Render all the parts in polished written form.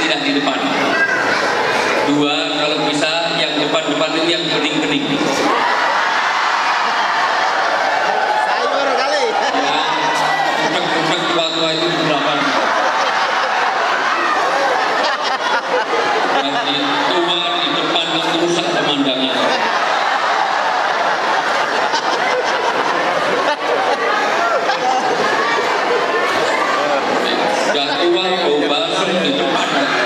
tidak di depan. 2, kalau bisa yang depan-depan itu yang bening-bening. Sayur kali. Ya, budak-budak tua-tua itu di belakang. Yang tua di depan itu rusak pemandangan. Sudah tua bau basem di depan.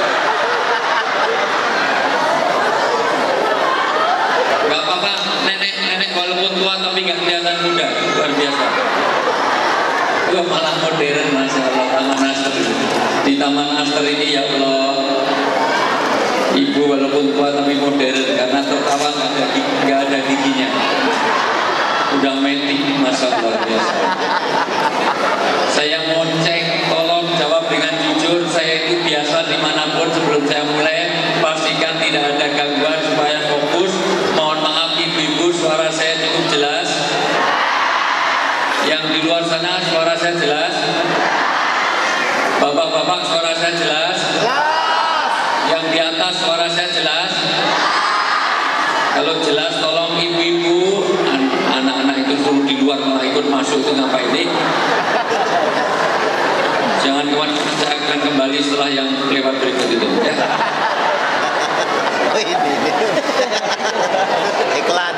Gak apa-apa, nenek walaupun tua tapi gak kelihatan muda, luar biasa. Wah, malah modern, Masya Allah, Taman Aster. Di Taman Aster ini ya Allah, ibu walaupun tua tapi modern karena tertawa gak ada giginya. Udah metik, Masya Allah, biasa. Saya mau cek, tolong jawab dengan jujur. Saya itu biasa dimanapun sebelum saya mulai pastikan tidak ada gangguan supaya fokus. Mohon maaf ibu-ibu, suara saya cukup jelas. Yang di luar sana suara saya jelas. Bapak-bapak suara saya jelas. Yang di atas suara saya jelas. Kalau jelas tolong ibu-ibu, anak-anak itu suruh di luar malah ikut masuk, itu ngapain nih? Jangan khawatir, saya akan kembali setelah yang lewat berikut itu ya. Oh ini iklan.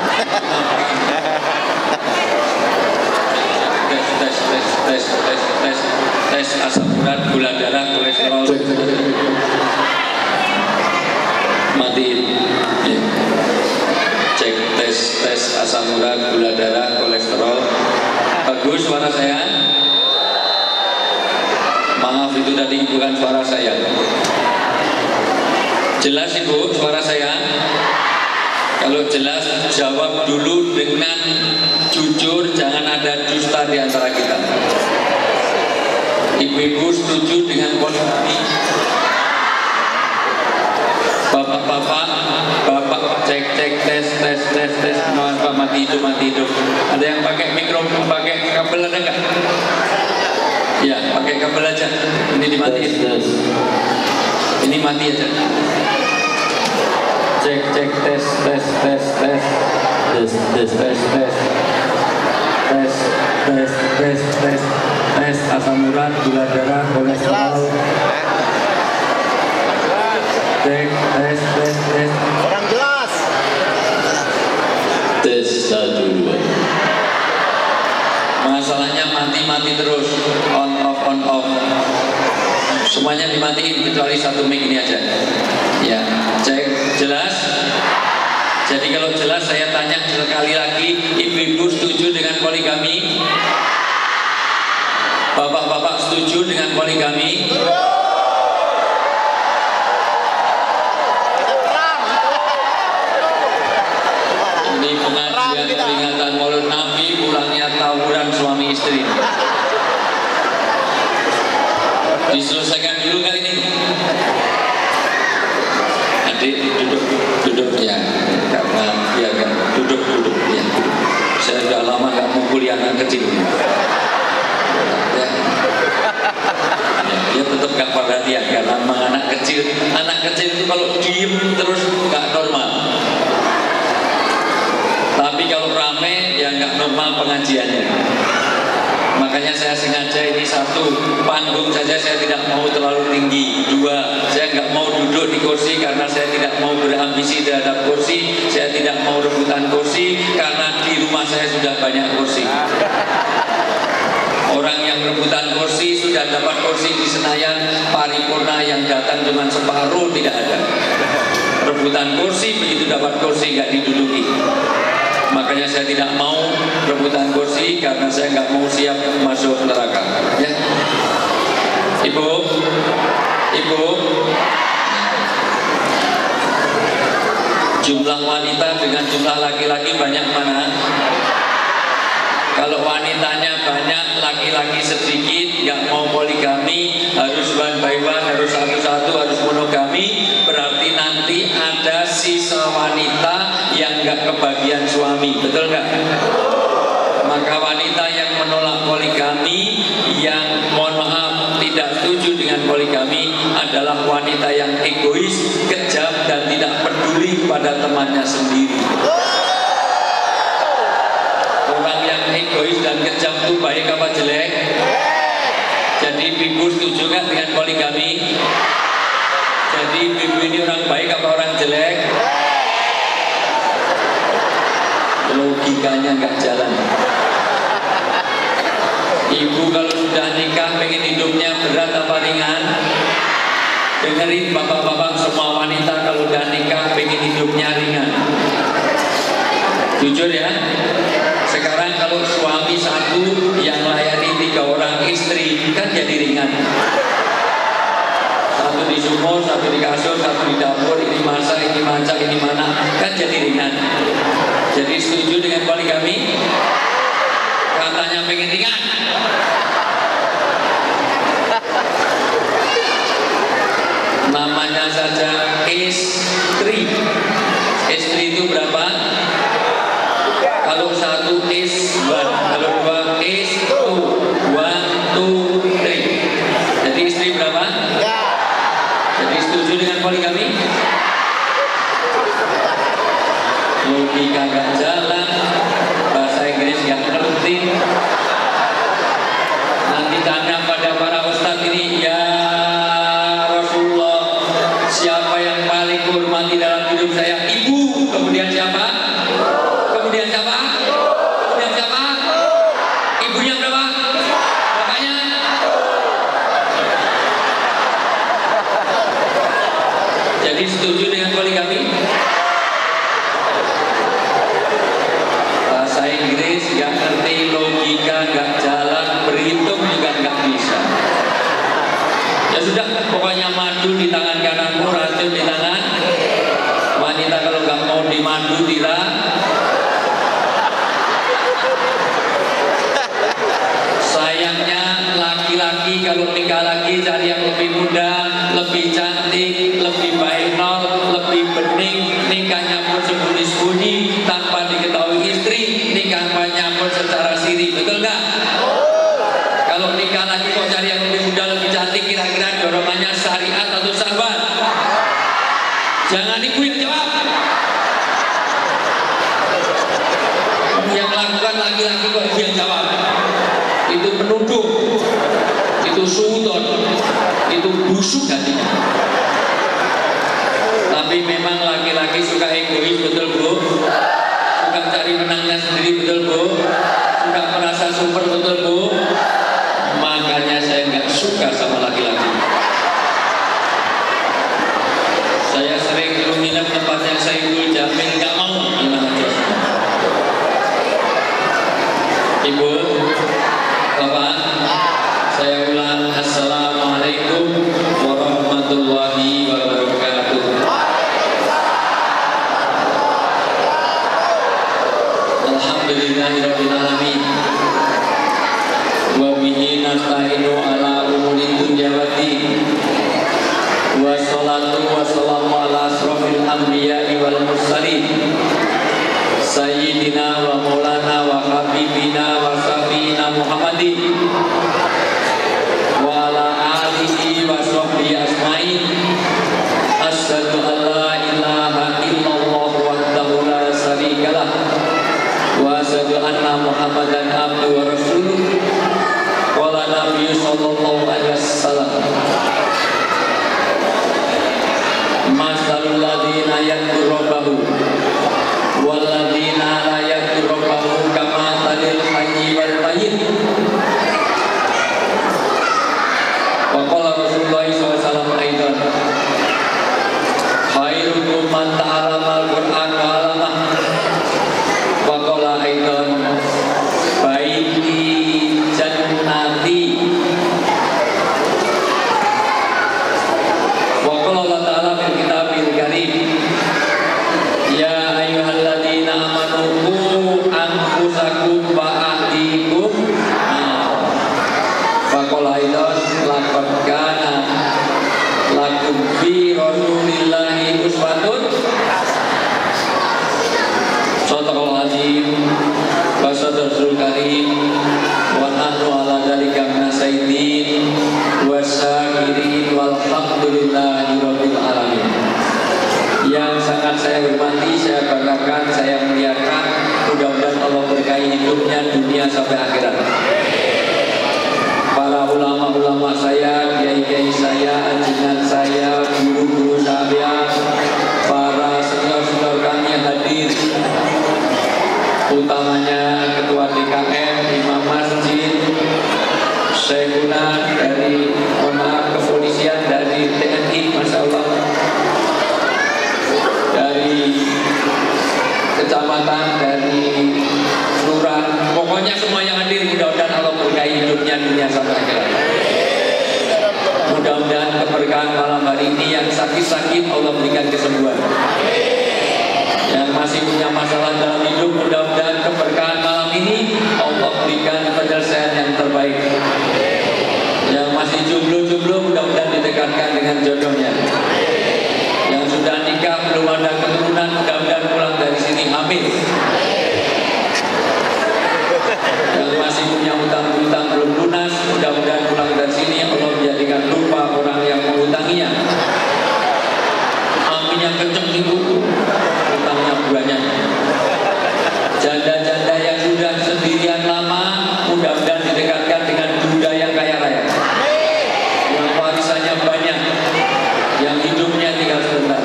Tes asam urat, gula darah, kolesterol. Matiin ya. Cek tes asam urat, gula darah, kolesterol. Bagus suara saya. Maaf itu tadi bukan suara saya. Jelas ibu suara saya? Kalau jelas jawab dulu dengan jujur, jangan ada dusta di antara kita. Ibu-ibu setuju dengan poligami? Bapak cek tes Pak, mati hidup. Ada yang pakai mikrofon, pakai kabel ada nggak? Ya, pakai kabel aja. Ini dimatiin. Ini mati aja. Cek tes asam urat, gula darah, kolesterol. Cek tes. Orang jelas. Tes 1 2. Masalahnya mati terus, on off. Semuanya dimatiin kecuali satu mic ini aja. Ya, cek jelas. Jadi kalau jelas saya tanya sekali lagi, ibu-ibu setuju dengan poligami? Bapak-bapak setuju dengan poligami? Ini pengajian peringatan Maulid Nabi, pulangnya tawuran suami istri. Diselesaikan dulu kali ini. Adik duduk ya, karena biarkan duduk ya. Saya sudah lama nggak mukuli anak kecil. Ya. Dia tetap nggak perhatian karena memang anak kecil itu kalau diem terus nggak normal. Tapi kalau rame ya nggak normal pengajiannya. Makanya saya sengaja ini 1, panggung saja saya tidak mau terlalu tinggi. 2, saya nggak mau duduk di kursi karena saya tidak mau berambisi terhadap kursi. Saya tidak mau rebutan kursi karena di rumah saya sudah banyak kursi. Orang yang rebutan kursi sudah dapat kursi di Senayan, paripurna yang datang cuma separuh tidak ada. Rebutan kursi, begitu dapat kursi nggak diduduki. Makanya saya tidak mau rebutan kursi karena saya nggak mau siap masuk neraka. Ya, ibu, jumlah wanita dengan jumlah laki-laki banyak mana? Kalau wanitanya banyak, laki-laki sedikit, nggak mau poligami, harus one by one, harus satu-satu, harus monogami, berarti nanti ada sisa wanita yang nggak kebagian suami, betul nggak? Maka wanita yang menolak poligami, yang mohon maaf tidak setuju dengan poligami, adalah wanita yang egois, kejam, dan tidak peduli pada temannya sendiri. Orang yang egois dan kejam itu baik apa jelek? Jadi ibu setuju nggak dengan poligami? Jadi ibu ini orang baik apa orang jelek? Logikanya nggak jalan. Ibu kalau sudah nikah pengen hidupnya berat apa ringan? Dengerin bapak-bapak, semua wanita kalau udah nikah pengen hidupnya ringan. Jujur ya. Sekarang kalau suami satu yang layani 3 orang istri kan jadi ringan. Satu di sumur, satu di kasur, satu di dapur, ini masak, ini masak, ini mana, kan jadi ringan. Jadi setuju dengan poligami? Katanya pengen ringan. Namanya saja istri. Istri itu berapa? Kalau 1 is 1, kalau 2 is 2, 1, 2, 3. Jadi istri berapa? Jadi setuju dengan poligami? Logika gak jalan, bahasa Inggris gak ngerti. Nanti tanya pada para ustadz ini, ya Rasulullah, siapa yang paling hormati dalam hidup saya? Ibu. Kemudian siapa? Kemudian siapa? Kemudian siapa? Ibunya berapa? Bapaknya? Jadi setuju dengan poligami? Bahasa Inggris gak ngerti, logika gak jalan, berhitung juga gak bisa. Ya sudah, pokoknya madu di tangan kananmu, racun di tangan wanita. Kalau gak mau dimadu dirah. Sayangnya laki-laki kalau nikah lagi cari yang lebih muda, lebih cantik, lebih baik, lebih bening. Nikahnya pun sembunyi-sembunyi tanpa diketahui istri. Nikahnya pun secara siri, betul nggak? Kalau nikah lagi kok cari yang lebih muda, lebih cantik, kira-kira dorongannya syariat atau syahwat? Jangan ibu yang jawab. Yang melakukan laki-laki kok ibu yang jawab? Itu penuduh, itu suudon, itu busuk hatinya. Tapi memang laki-laki suka egois, betul Bu? Suka cari menangnya sendiri, betul Bu? Suka merasa super, betul Bu? Makanya saya nggak suka sama laki-laki. Saya sering dulu nginep tempat yang saya Ibu Jamil, nggak mau gimana aja. Ibu, Bapak, saya ulang, Assalamualaikum warahmatullahi wabarakatuh. Alhamdulillahirabbil alamin. Wa bihi nasta'inu ala umuri dunya waddin. Wassalatu wassalamu ala asrofil anbiya'i wal mursalin, Sayyidina wa maulana wa habibina wa syafi'ina Muhammadin wa ala alihi wa sahbihi asma'in. Asyhadu an la ilaha illallah wahdahu la syarikalah wa asyhadu anna Muhammadan abduhu wa rasuluh. Qala Nabi sallallahu alaihi wasallam, masalul ladzina yadurrubahu wal ladzina la yadurrubahu kama talil hayyi wal mayyit. Wa qala Rasulullah sallallahu alaihi wasallam aidan, khairukum man ta'allama al-Qur'an wa 'allama. Wa qala aidan, baiti jannati. Wa qala Allah ta'ala fil kitabil karim, ya ayyuhalladzina amanu qu anfusakum wa ahlikum. Fa qala aidan, laqad kana lakum fi rasulillahi uswatun. hormati, saya banggakan, saya muliakan. Mudah-mudahan Allah berkahi hidupnya dunia sampai akhirat. Para ulama-ulama saya, kiai-kiai saya, anjingan saya, guru-guru saya, para senior-senior kami yang hadir, utamanya Ketua DKM, Imam Masjid, Syekhuna dari kepolisian, dari TNI, Masya Allah, dari kecamatan, dari lurah, pokoknya semua yang hadir, mudah-mudahan Allah berkahi hidupnya dunia sampai akhirat. Mudah-mudahan keberkahan malam hari ini yang sakit-sakit Allah berikan kesembuhan. Yang masih punya masalah dalam hidup, mudah-mudahan keberkahan malam ini Allah berikan penyelesaian yang terbaik. Yang masih jomblo-jomblo, mudah-mudahan didekatkan dengan jodohnya. Yang sudah nikah belum ada keturunan, mudah-mudahan pulang dari sini amin. Yang masih punya utang-utang belum lunas, mudah-mudahan pulang dari sini Allah menjadikan lupa orang yang mengutanginya. Amin yang kenceng itu utangnya banyak. Janda-janda yang sudah sendirian lama, mudah-mudahan didekatkan dengan duda yang kaya raya, yang warisannya banyak, yang hidupnya tinggal sebentar.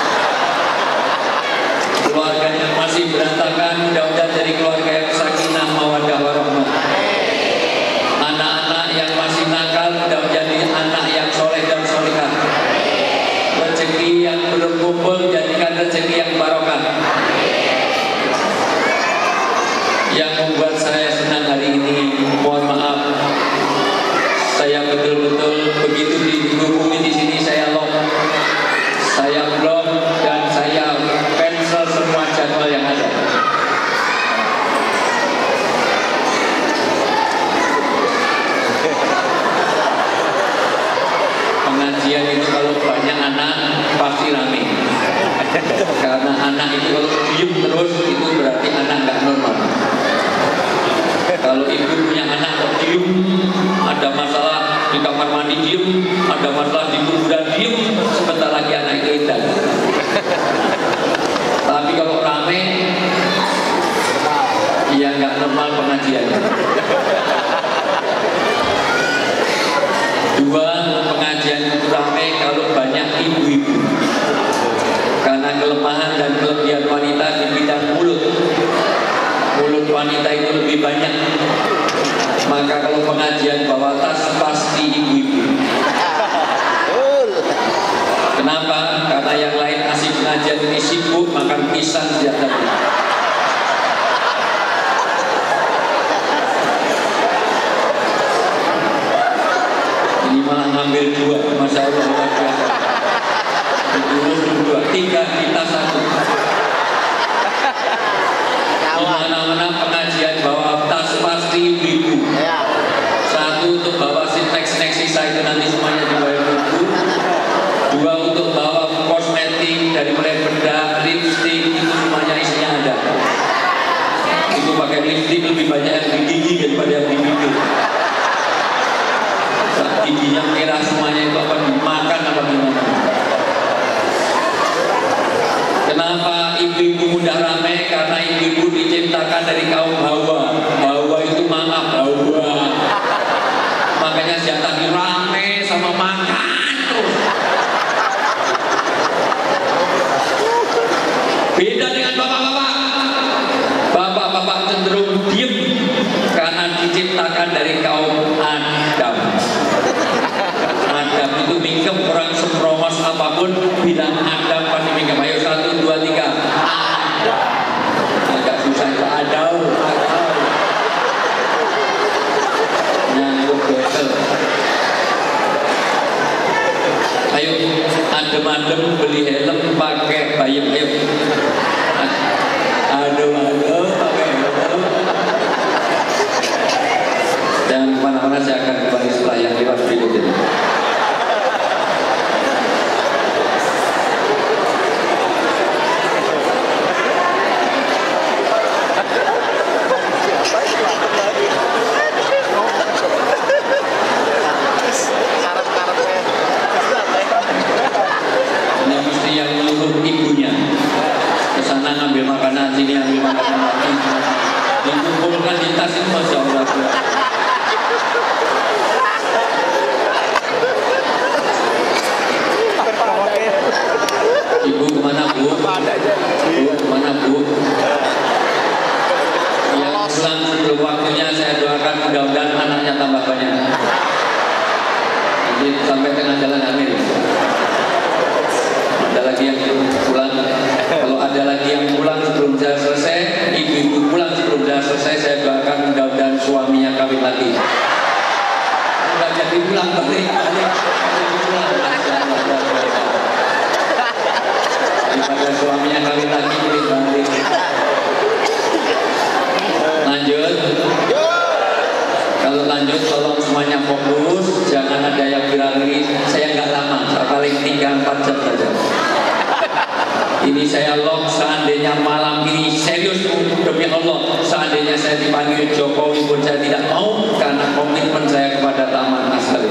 Keluarganya masih berantakan, mudah-mudahan dari keluarga yang sakinah, mawaddah, warahmah. Anak-anak yang masih nakal, mudah-mudahan jadi anak yang soleh dan solehah. Rezeki yang belum kumpul, jadikan rezeki yang barokah. Yang membuat saya senang hari ini, mohon maaf, saya betul-betul begitu dihubungi di sini saya lock, saya blok, dan saya cancel semua jadwal yang ada. Pengajian itu kalau banyak anak pasti rame. Karena anak itu kalau diem terus itu berarti anak nggak normal. Kalau ibu punya anak kok diem, ada masalah di kamar mandi diem, ada masalah di kuburan diem, sebentar lagi anak itu edan. Tapi kalau rame, ya nggak normal pengajiannya. Dua, pengajian itu rame kalau banyak ibu-ibu. Karena kelemahan dan kelebihan wanita di bidang mulut. Mulut wanita itu lebih banyak. Maka kalau pengajian bawa tas pasti ibu-ibu. Kenapa? Karena yang lain asik pengajian ini sibuk makan pisang sejak tadi. Ini malah ngambil dua, Masya Allah, luar biasa. Dua, tiga, kita satu. Di mana-mana pengajian bawa tas pasti ibu. Satu untuk bawa snack sisa itu nanti semuanya dibayar ibu. Dua untuk bawa kosmetik dari mulai bedak, lipstik itu semuanya isinya ada. Itu pakai lipstik lebih banyak yang di gigi daripada yang di bibir. Giginya merah semuanya itu apa dimakan apa gimana? Kenapa ibu-ibu mudah ramai? Karena ibu-ibu diciptakan dari kaum Hawa. Hawa itu maaf, Hawa. Makanya sejak tadi ramai sama makan terus. Beda dengan bapak-bapak. Bapak-bapak cenderung diem karena diciptakan dari kaum Adam. Adam itu mingkem, orang sempromos apapun bilang Adam pasti mingkem. Ayo 1, 2, 3 Adam. Agak susah itu Adam. Nyangkut bekel. Ayo adem-adem beli helm pakai bayam. Ayo adem-adem pakai helm. Jangan kemana-mana, saya akan kembali setelah yang lewat berikut ini. Ini mesti yang menyuruh ibunya. anaknya tambah banyak. Jadi sampai tengah jalan hamil. Ada lagi yang pulang. Kalau ada lagi yang pulang sebelum saya selesai, ibu-ibu pulang sebelum saya selesai, saya doakan mudah-mudahan suaminya kawin lagi. Enggak jadi pulang balik. Daripada suaminya kawin lagi balik. Lanjut. Kalau lanjut tolong semuanya fokus, jangan ada yang berlari. Saya nggak lama, paling 3-4 jam saja. Ini saya lock, seandainya malam ini serius demi Allah, seandainya saya dipanggil Jokowi pun saya tidak mau, karena komitmen saya kepada Taman Asri.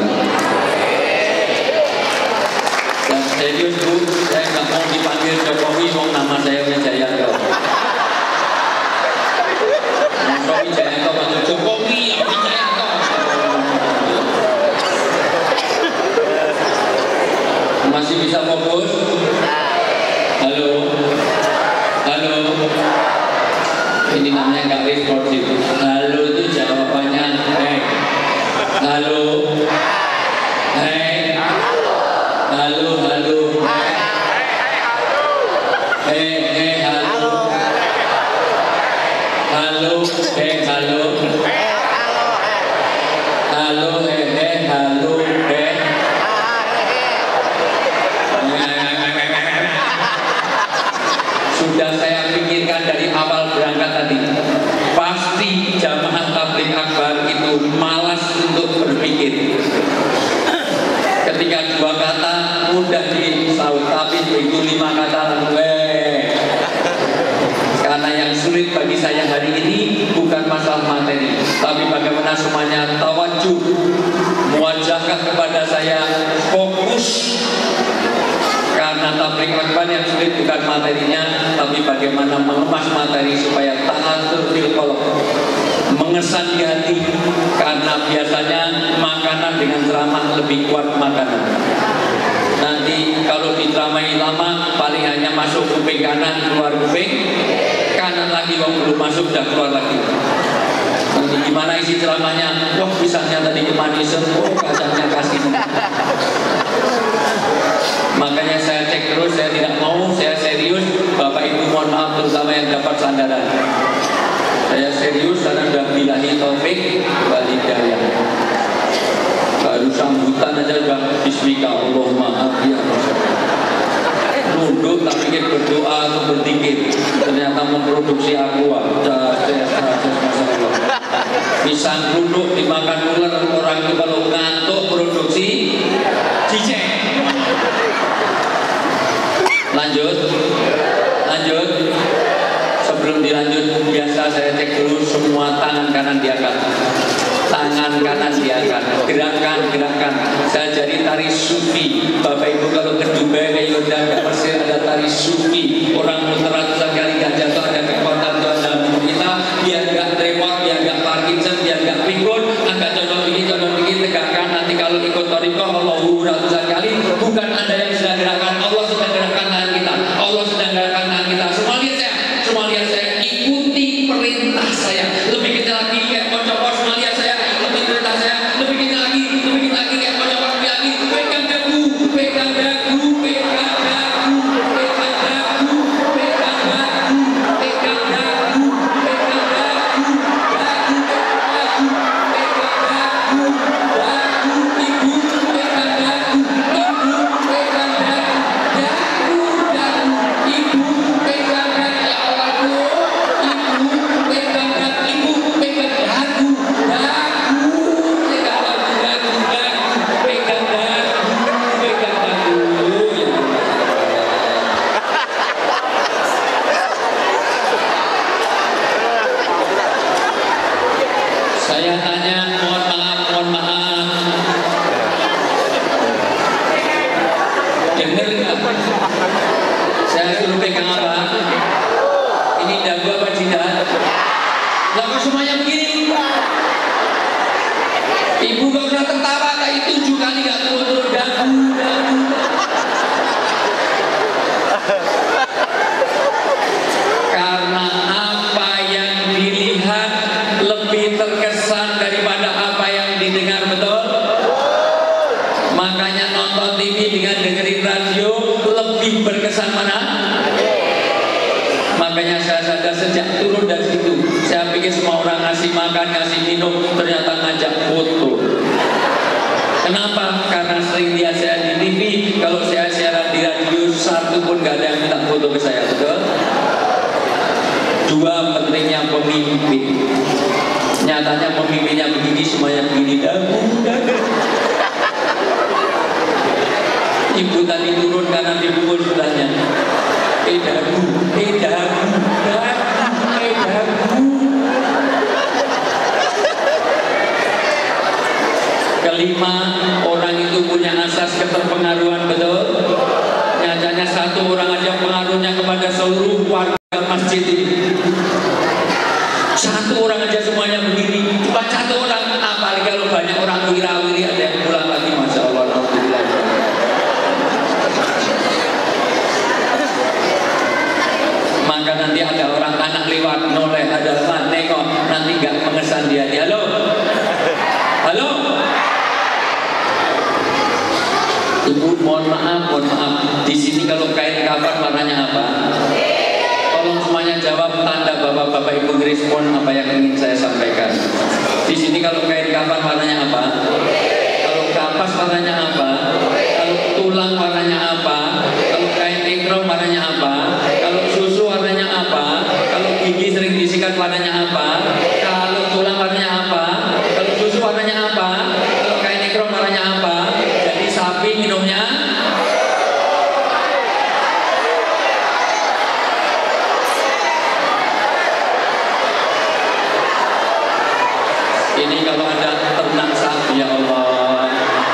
Dan serius Bu, saya nggak mau dipanggil Jokowi, mau nama saya Wijayanto. Jokowi Wijayanto panggil Jokowi Wijayanto. Masih bisa fokus? Halo, halo. Ini namanya nggak responsif. Halo itu jawabannya hey. Halo, hey. Halo, halo. Hey, hey, halo. Halo, hey, halo. Halo, hey, hey, halo, hey. Sudah saya pikirkan dari awal berangkat tadi, pasti jamaah tabligh akbar itu malas untuk berpikir. Ketika 2 kata mudah disaut, tapi begitu 5 kata Karena yang sulit bagi saya hari ini bukan masalah materi, tapi bagaimana semuanya tawajuh, muwajahkan kepada saya, fokus. Karena tabligh akbar yang sulit bukan materinya, tapi bagaimana mengemas materi supaya ta'athur fil qalb, mengesan di hati. Karena biasanya makanan dengan ceramah lebih kuat makanan. Nanti kalau diceramai lama, paling hanya masuk kuping kanan, keluar kuping kanan lagi, belum masuk sudah keluar lagi. Nanti gimana isi ceramahnya? Wah, pisangnya tadi kemanisan, kacangnya kasih. Makanya saya cek terus, saya tidak mau, saya serius. Bapak Ibu mohon maaf, terutama yang dapat sandaran. Saya serius karena sudah billahi taufik wal hidayah. Baru sambutan aja sudah bismika Allahumma ya nunduk tak pikir berdoa atau berzikir, ternyata memproduksi aqua. Pisang nunduk dimakan ular, orang itu kalau ngantuk produksi cicek. Lanjut. Sebelum dilanjut, biasa saya cek dulu semua tangan kanan diangkat. Tangan kanan diangkat. Gerakan. Saya jadi tari sufi. Bapak Ibu kalau ke Dubai, ke Yordan, ke Mesir ada tari sufi. Orang muter ratusan kali gak jatuh, ada kekuatan Tuhan dalam tubuh kita. Biar gak repot, biar gak Parkinson, biar gak pikun. Agak condong dikit, tegakkan. Nanti kalau ikut thariqah, Allahu ratusan kali. Bukan Anda yang sedang gerakan, Allah sedang gerakan tangan kita. Allah sedang gerakan tangan kita. Semua lihat saya, ikuti perintah saya. Lebih kecil lagi kayak kocok, semua lihat saya, ikuti perintah saya. Lebih kecil lagi kayak kocok lagi. Pegang dagu. Saya tanya, mohon maaf. Dengar nggak? Saya suruh pegang apa? Ini dagu apa jidat? Lalu semuanya begini. Ibu gak pernah tertawa kayak 7 kali gak turun dagu. Karena apa yang dilihat lebih terkesan daripada apa yang lebih berkesan mana? Makanya saya sadar sejak turun dari situ, saya pikir semua orang ngasih makan, ngasih minum, ternyata ngajak foto. Kenapa? Karena sering lihat saya di TV, kalau saya siaran di radio, satu pun gak ada yang minta foto ke saya, betul? Dua pentingnya pemimpin. Nyatanya pemimpinnya begini, semuanya begini, dagu. Ibu tadi turun karena dipukul sebelahnya. Dagu. Kelima, orang itu punya asas keterpengaruhan, betul? Nyatanya satu orang aja pengaruhnya kepada seluruh warga masjid ini. Satu orang aja semuanya begini. Cuma satu orang, apalagi kalau banyak orang wira-wiri, ada yang pulang lagi, Masya Allah. Alhamdulillah. Maka nanti ada orang anak lewat noleh, ada mana kok nanti gak mengesan dia. Halo, halo. Ibu, mohon maaf. Di sini kalau kain kafan warnanya apa? Tolong semuanya jawab, tanda bapak-bapak ibu respon apa yang ingin saya sampaikan. Di sini kalau kain kafan warnanya apa? Kalau kapas warnanya apa? Kalau tulang warnanya apa? Kalau kain ikram warnanya apa? Kalau susu warnanya apa? Kalau gigi sering disikat warnanya apa? Kalau tulang warnanya apa? Kalau susu warnanya apa? Kalau kain ikram warnanya apa? Jadi sapi minumnya ini. Kalau ada ternak sapi, ya Allah,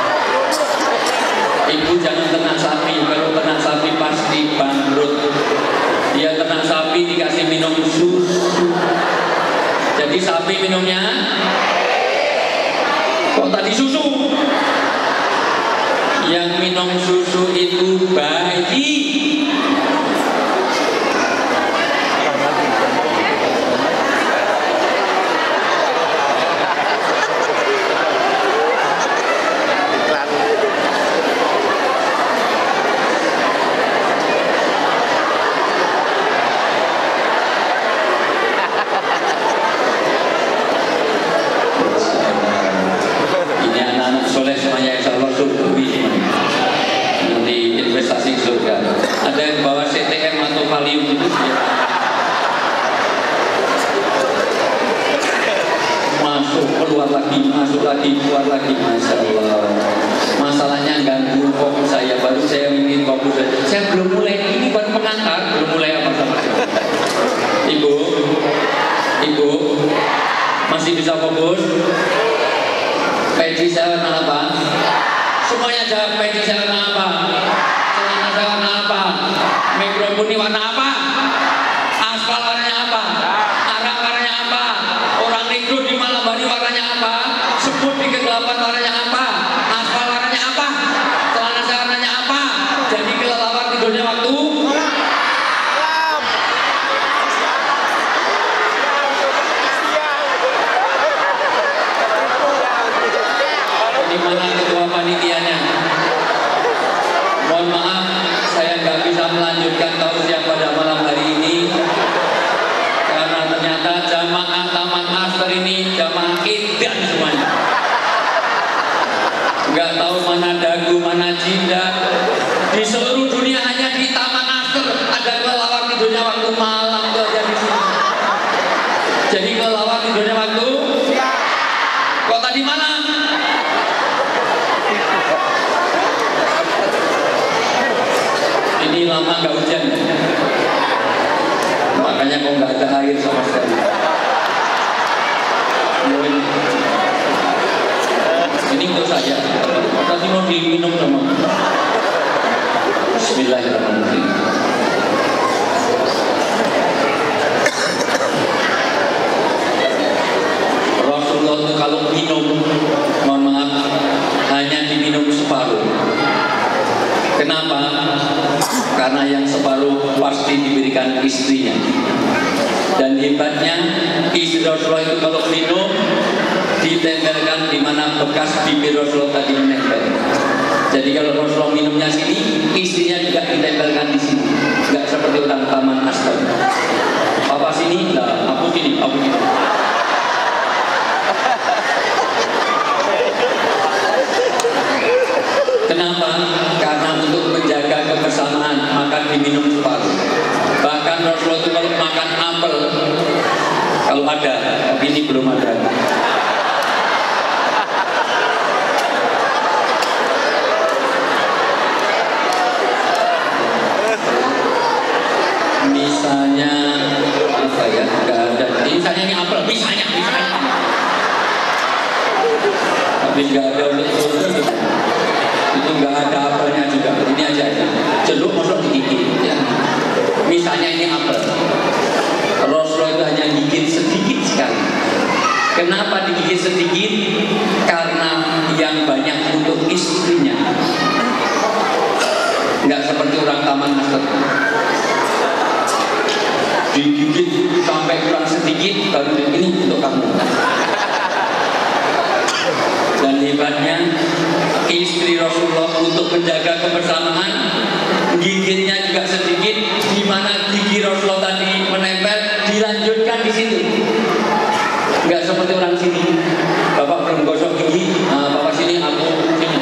ibu jangan ternak sapi. Kalau ternak sapi pasti bangkrut. Dia ternak sapi dikasih minum susu, jadi sapi minumnya kok tadi susu? Yang minum susu itu bayi. Ada yang bawa CTM atau Valium itu dia masuk keluar lagi keluar lagi, Masya Allah. Masalahnya ganggu fokus saya, baru saya ingin fokus. Saya belum mulai, ini baru pengantar, belum mulai apa-apa. Ibu masih bisa fokus? Peci saya warna apa? Semuanya jawab, peci saya warna apa? Warna apa? Mikrofon ini warna apa? Aspal warnanya apa? Arak warnanya apa? Orang negro di malam hari warnanya apa? Semut di kegelapan warnanya apa? Aspal warnanya apa? Celana saya warnanya apa? Jadi kelelawar tidurnya waktu ini mana ketua panitianya? Mohon maaf, saya nggak bisa melanjutkan tausiah pada malam hari ini karena ternyata jamaah Taman Aster ini jamaah edan semuanya. Nggak tahu mana dagu, mana jidat. Di seluruh dunia hanya di Taman Aster ada kelelawar tidurnya waktu malam tuh aja di sini. Jadi kelelawar tidurnya waktu kok tadi malam? Ini lama nggak hujan, makanya kok nggak ada air sama sekali. Ini untuk saya, tadi mau diminum sama. Bismillahirrahmanirrahim. Rasulullah itu kalau minum, mohon maaf, hanya diminum separuh. Kenapa? Karena yang separuh pasti diberikan istrinya. Dan hebatnya istri Rasulullah itu kalau minum ditempelkan di mana bekas bibir Rasulullah tadi menempel. Jadi kalau Rasulullah minumnya sini, istrinya juga ditempelkan kebersamaan makan diminum separuh. Bahkan Rasulullah itu kalau makan apel, kalau ada, tapi ini belum ada. Misalnya apa ya? Nggak ada. Misalnya ini apel, misalnya. Tapi nggak ada itu nggak ada apelnya juga. Ini aja. Jeruk masuk digigit. Ya. Misalnya ini apel. Rasulullah itu hanya gigit sedikit sekali. Kenapa digigit sedikit? Karena yang banyak untuk istrinya. Nggak seperti orang taman master. Digigit sampai kurang sedikit baru ini untuk kamu. Dan hebatnya istri Rasulullah untuk menjaga kebersamaan, gigitnya juga sedikit, di mana gigi Rasulullah tadi menempel, dilanjutkan di situ. Enggak seperti orang sini, bapak belum gosok gigi, nah, bapak sini, aku sini.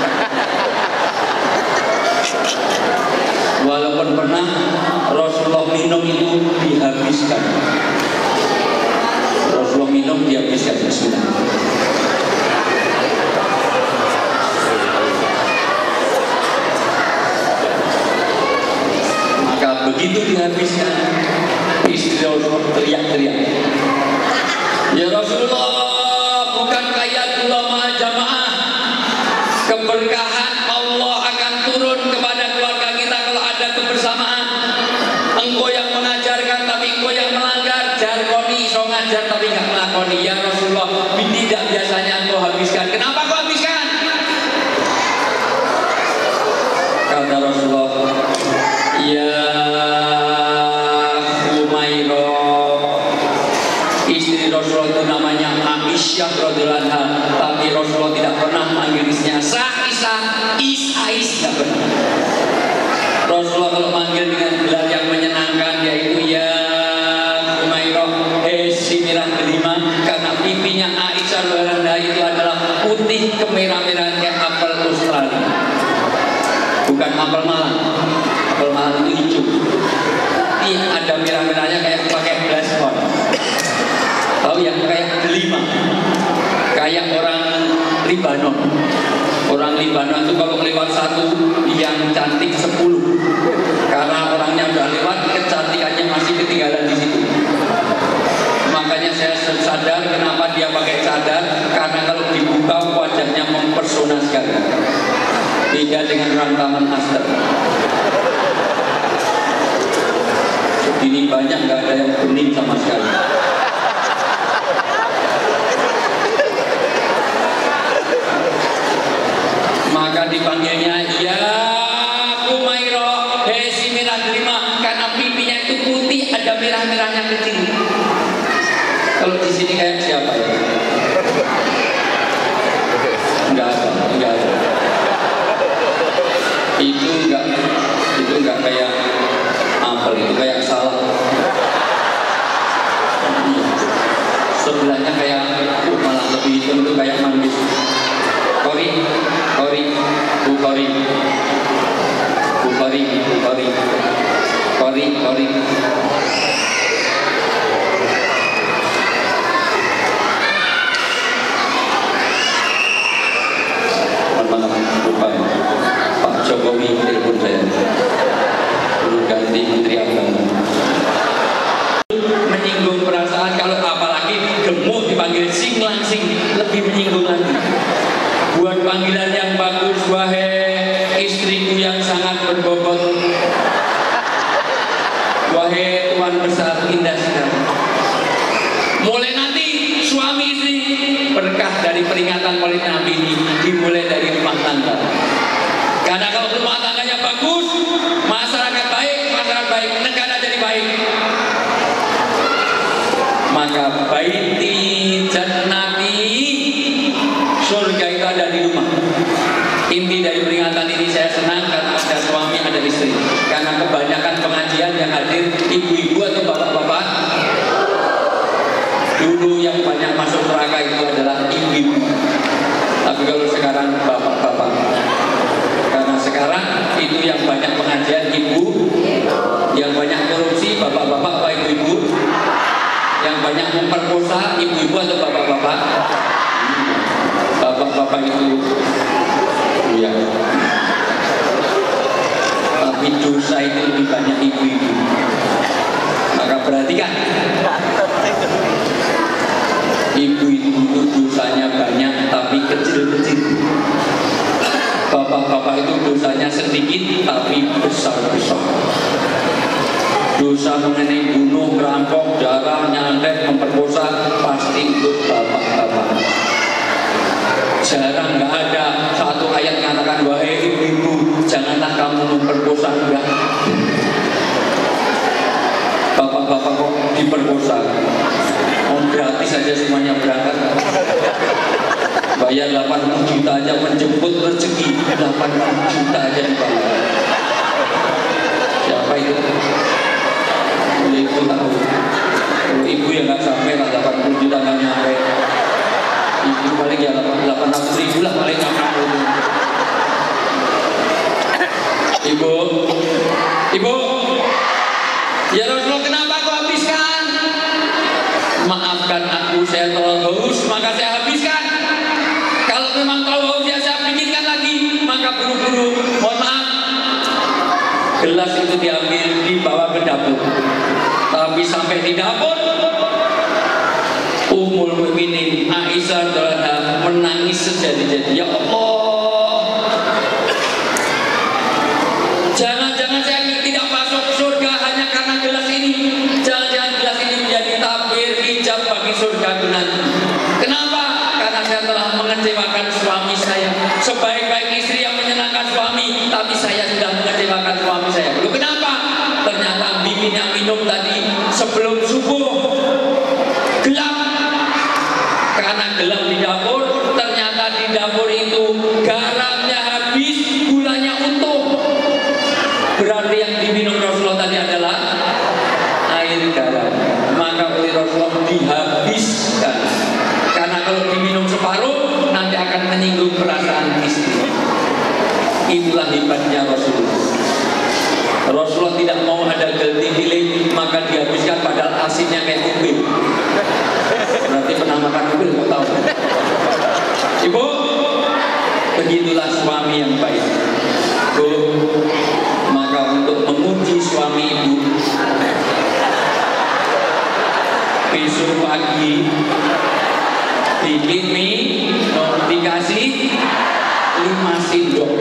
Walaupun pernah Rasulullah minum itu dihabiskan. Rasulullah minum dihabiskan. Bismillah. Maka begitu dihabiskan, istri Rasulullah teriak-teriak, ya Rasulullah, bukan ayatullah ma'al jamaah, keberkahan Allah akan turun kepada keluarga kita kalau ada kebersamaan. Engkau yang mengajarkan tapi engkau yang melanggar, jargoni so ngajar tapi nggak melakoni. Ya Rasulullah, tidak biasanya engkau habiskan. Kenapa kau habiskan? Kata Rasulullah, ya Humairah, istri Rasulullah itu namanya Aisyah radhiyallahu anha, tapi Rasulullah tidak pernah manggil istrinya Is, tidak pernah. Rasulullah kalau manggil dengan gelar yang menyenangkan, yaitu ya Humairah, si merah delima, karena pipinya Aisyah radhiyallahu anha itu adalah putih kemerah-merahan kayak apel Australia, bukan apel Malang. Apel Malang itu hijau, ini ada merah-merahnya kayak pakai blaskon. Tahu yang kayak delima, kayak orang Libanon. Orang Libanon itu kalau lewat satu, yang cantik 10. Karena orangnya udah lewat, kecantikannya masih ketinggalan di situ. Makanya saya sadar kenapa dia pakai cadar, karena kalau dibuka wajahnya mempersona sekali. Beda dengan orang taman master. Segini banyak nggak ada yang bening sama sekali. Maka dipanggilnya ya Humairah, si merah delima, karena pipinya itu putih, ada merah-merahnya kecil. Kalau di sini kayak siapa ya? Enggak ada. Itu enggak kayak apel, itu kayak salak. Sebelahnya kayak malah lebih hitam, itu kayak manggis. Kori. Malam lupa Pak Jokowi telepon saya, perlu ganti Menteri Agama. Menyinggung perasaan, kalau apalagi gemuk dipanggil sing langsing, lebih menyinggung lagi. Buat panggilan yang bagus, wahai istriku yang sangat berbobot, wahai Tuhan besar indah sekali. Mulai nanti suami istri, berkah dari peringatan Maulid Nabi ini dimulai dari rumah tangga. Karena kalau rumah tangganya bagus, masyarakat baik, negara jadi baik. Maka baiti jannati, surga itu ada di rumah. Inti dari peringatan ini saya senang karena ada suami, ada istri. Karena kebanyakan pengajian yang hadir ibu-ibu atau bapak-bapak. Dulu yang banyak masuk neraka itu adalah ibu-ibu. Tapi kalau sekarang bapak-bapak. Karena sekarang itu yang banyak banyak memperkosa ibu-ibu atau bapak-bapak? Bapak-bapak itu ya. Tapi dosa itu lebih banyak ibu-ibu. Maka perhatikan, ibu itu dosanya banyak tapi kecil-kecil. Bapak-bapak itu dosanya sedikit tapi besar-besar. Dosa mengenai bunuh, merampok, darah, nyantet, memperkosa pasti untuk bapak-bapak. Jarang, nggak ada satu ayat mengatakan wahai ibu-ibu janganlah kamu memperkosa. Enggak. Bapak-bapak kok diperkosa? Gratis saja semuanya berangkat. Bayar 80 juta aja menjemput rezeki, 80 juta aja dibayar. Siapa itu? Ibu tahu. Ibu yang nggak sampai lah 80 juta nggak nyampe. Ibu paling ya 800.000 lah paling nggak mampu. Ibu, ya Rasulullah kenapa kau habiskan? Maafkan aku, saya terlalu haus maka saya habiskan. Kalau memang terlalu haus ya saya pikirkan lagi, maka buru-buru. Mohon maaf. Gelas itu diambil dibawa ke dapur. Tapi sampai di dapur, Ummul Mukminin Aisyah radhiyallahu menangis sejadi-jadi. Ya Allah, jangan-jangan saya tidak masuk surga hanya karena gelas ini. Jangan-jangan gelas ini menjadi tabir hijab bagi surga nanti. Kenapa? Karena saya telah mengecewakan suami saya. Sebaik-baik istri yang menyenangkan suami, tapi saya sudah mengecewakan suami saya. Loh, kenapa? Ternyata bikin yang minum tadi sebelum subuh gelap. Karena gelap di dapur, ternyata di dapur itu garamnya habis, gulanya utuh. Berarti yang diminum Rasulullah tadi adalah air garam. Maka oleh Rasulullah dihabiskan. Karena kalau diminum separuh nanti akan menyinggung perasaan istri. Itulah hebatnya Rasulullah. Rasulullah tidak mau ada ganti pilih, maka dihabiskan padahal asinnya kayak kubil. Berarti pernah makan kubil, kau tahu? Ibu, begitulah suami yang baik. Bu, maka untuk memuji suami ibu, besok pagi bikin mie, dikasih 5 sendok.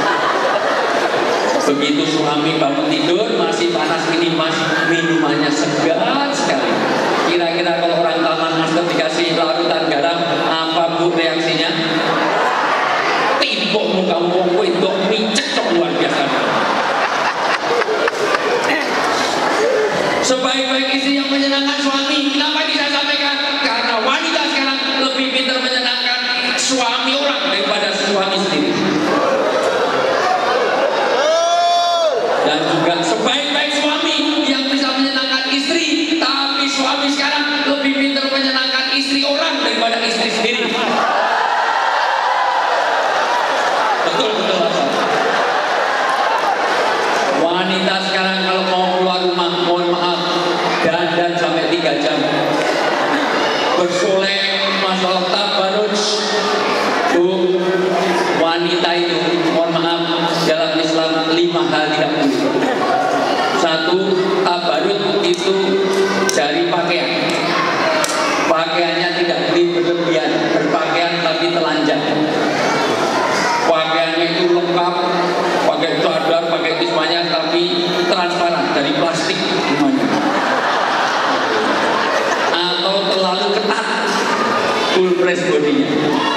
Begitu suami bangun tidur masih panas ini, masih minumannya segar sekali. Kira-kira kalau orang taman master dikasih larutan garam, apa bu reaksinya? Timbuk muka wong wedok micek cok luar biasa. Sebaik-baik istri yang menyenangkan suami. Kenapa ini saya sampaikan? Karena wanita sekarang lebih pintar menyenangkan suami orang daripada suami sendiri. Dan juga sebaik-baik suami yang bisa menyenangkan istri, tapi suami sekarang lebih pintar menyenangkan istri orang daripada istri sendiri. Betul. Wanita sekarang kalau mau keluar rumah, mohon maaf, dandan sampai 3 jam, bersolek, masalah tabaruj. Bu, wanita itu, mohon maaf, dalam Islam 5 hal tidak boleh. 1, tabarut itu jari pakaian. Pakaiannya tidak boleh berlebihan, berpakaian tapi telanjang. Pakaiannya itu lengkap, pakai cadar, pakai semuanya, tapi transparan dari plastik semuanya. Atau terlalu ketat, full press bodinya.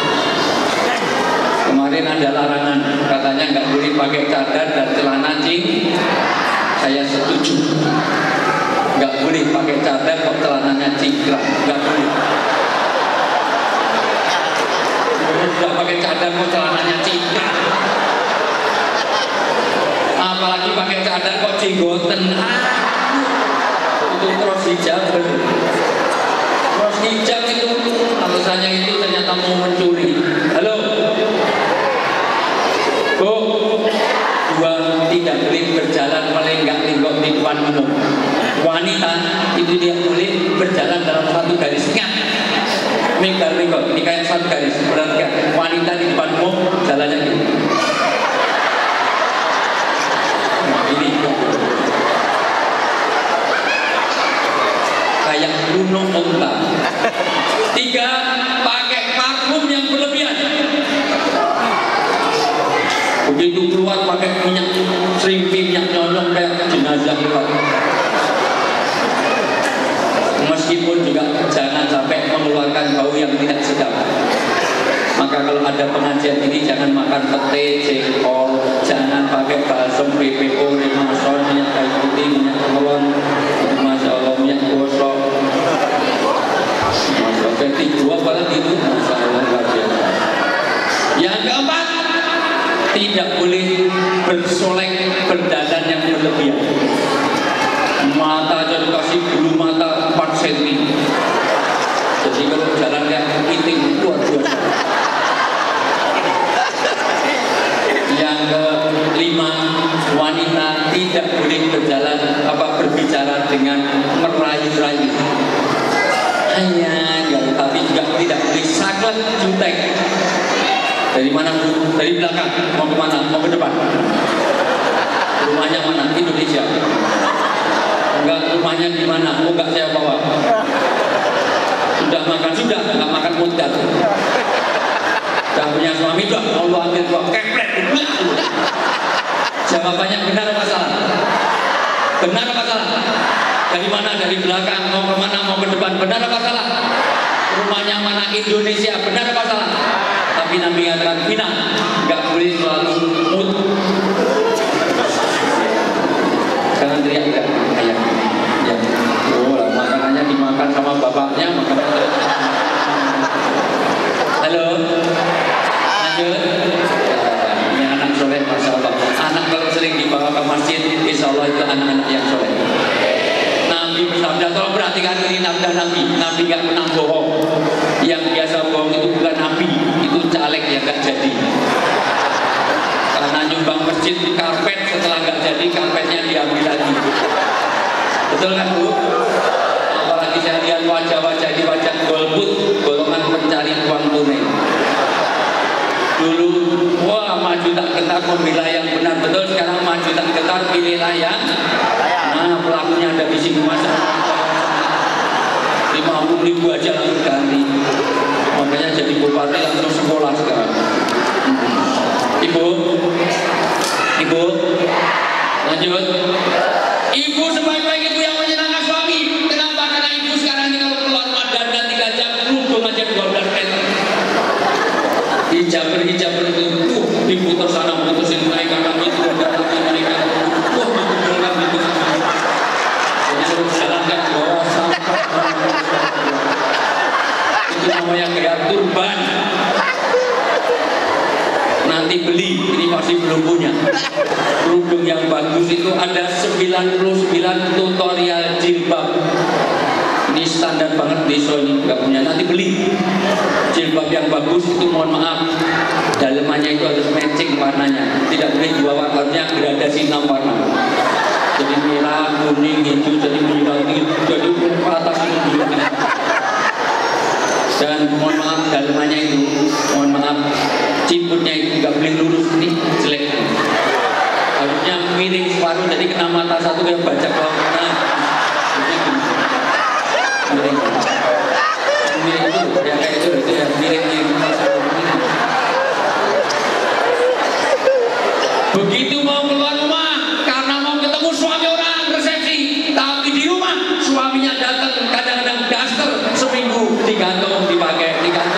Kemarin ada larangan, katanya nggak boleh pakai cadar dan celana cing. Saya setuju. Nggak boleh pakai cadar kok celananya cingkrang, nggak boleh. Sudah pakai cadar kok celananya cingkrang. Apalagi pakai cadar kok jenggoten. Itu cross hijab. Cross hijab itu alasannya itu ternyata mau mencuri. Halo. Bu, 2, tidak boleh berjalan melenggang-lenggok di depan umum. wanita itu dia boleh berjalan dalam satu garis. Ingat, minggat, ini kayak satu garis. Perhatikan, wanita di depan umum jalannya gitu. Nah, ini kayak gunung unta. 3, pakai parfum yang berlebihan. Begitu keluar pakai minyak serimpi, minyak nyolong kayak jenazah lewat. Meskipun juga jangan sampai mengeluarkan bau yang tidak sedap. Maka kalau ada pengajian ini jangan makan pete, jengkol, jangan pakai balsam, PPO, Remason, minyak kayu putih, minyak telon, masya Allah, minyak gosok. Masya Allah, dua apalagi itu, masya Allah luar biasa. Yang keempat, tidak boleh bersolek, berdandan yang berlebihan. Mata aja dikasih bulu mata 4 cm. Jadi kalau jalan kayak kepiting luar biasa. Yang kelima, wanita tidak boleh berbicara dengan merayu-rayu. Hanya tapi juga tidak boleh saklek jutek. Dari mana Bu? Dari belakang. Mau kemana? Mau ke depan? Rumahnya mana? Indonesia. Enggak, rumahnya di mana? Oh, enggak saya bawa. Sudah makan? Sudah. Enggak makan mudah. Sudah punya suami? Sudah. Allah ambil gua. Kepret. Jawabannya benar apa salah? Benar apa salah? Dari mana? Dari belakang. Mau kemana? Mau ke depan? Benar apa salah? Rumahnya mana? Indonesia. Benar apa salah? Tapi Nabi mengatakan bina, nggak boleh selalu mood. Jangan teriak ya, ayah. Ya, oh lah, makanannya dimakan sama bapaknya, makanannya. Halo, lanjut. Ini anak soleh, masya Allah. Anak kalau sering dibawa ke masjid, insya Allah itu anak-anak yang soleh. Nabi bersabda, tolong perhatikan ini nabda Nabi. Nabi nggak pernah bohong. Yang biasa bohong itu bukan Nabi, itu caleg yang nggak jadi. Karena nyumbang masjid di karpet, setelah nggak jadi karpetnya diambil lagi. Betul kan Bu? Apalagi saya lihat wajah-wajah di wajah golput, golongan pencari uang tunai. Dulu, wah maju tak ketar memilih yang benar betul. Sekarang maju tak ketar pilihlah yang. Nah pelakunya ada di sini masa 50.000 aja langsung ganti. Makanya jadi bupati langsung sekolah sekarang. Ibu, lanjut. Ibu sebaik-baik ibu yang menyenangkan suami. Kenapa? Karena ibu sekarang ini kalau keluar rumah dan 3 jam rukun aja 12 meter. Hijab itu diputar sana putusin naik kanan itu ada lagi naik kanan. Wah betul kan itu. Jadi suruh jalankan ke bawah sampai itu namanya gaya turban. Nanti beli, ini masih belum punya. Kerudung yang bagus itu ada 99 tutorial jilbab. Ini standar banget desa ini, nggak punya. Nanti beli jilbab yang bagus itu, mohon maaf, dalemannya itu harus matching warnanya. Tidak boleh 2 warnanya, gradasi 6 warna. Jadi merah, kuning, hijau, jadi merah, jadi atas itu juga. Dan mohon maaf dalemannya itu, mohon maaf ciputnya itu nggak boleh lurus, ini jelek. Harusnya miring separuh, jadi kena mata satu yang baca ke mana. Miring itu ya kayak itu ya miring. Begitu mau keluar rumah karena mau ketemu suami orang resepsi, tapi di rumah suaminya datang kadang-kadang daster seminggu digantung dipakai.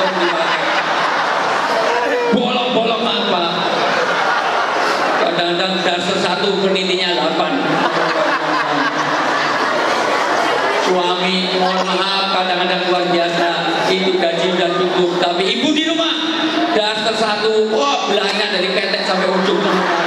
Bolong-bolong apa? Kadang-kadang daster 1 penitinya 8. Suami mohon maaf kadang-kadang luar biasa, itu gaji udah cukup, tapi ibu di rumah daster 1, wah belahnya dari ketek sampai ujung.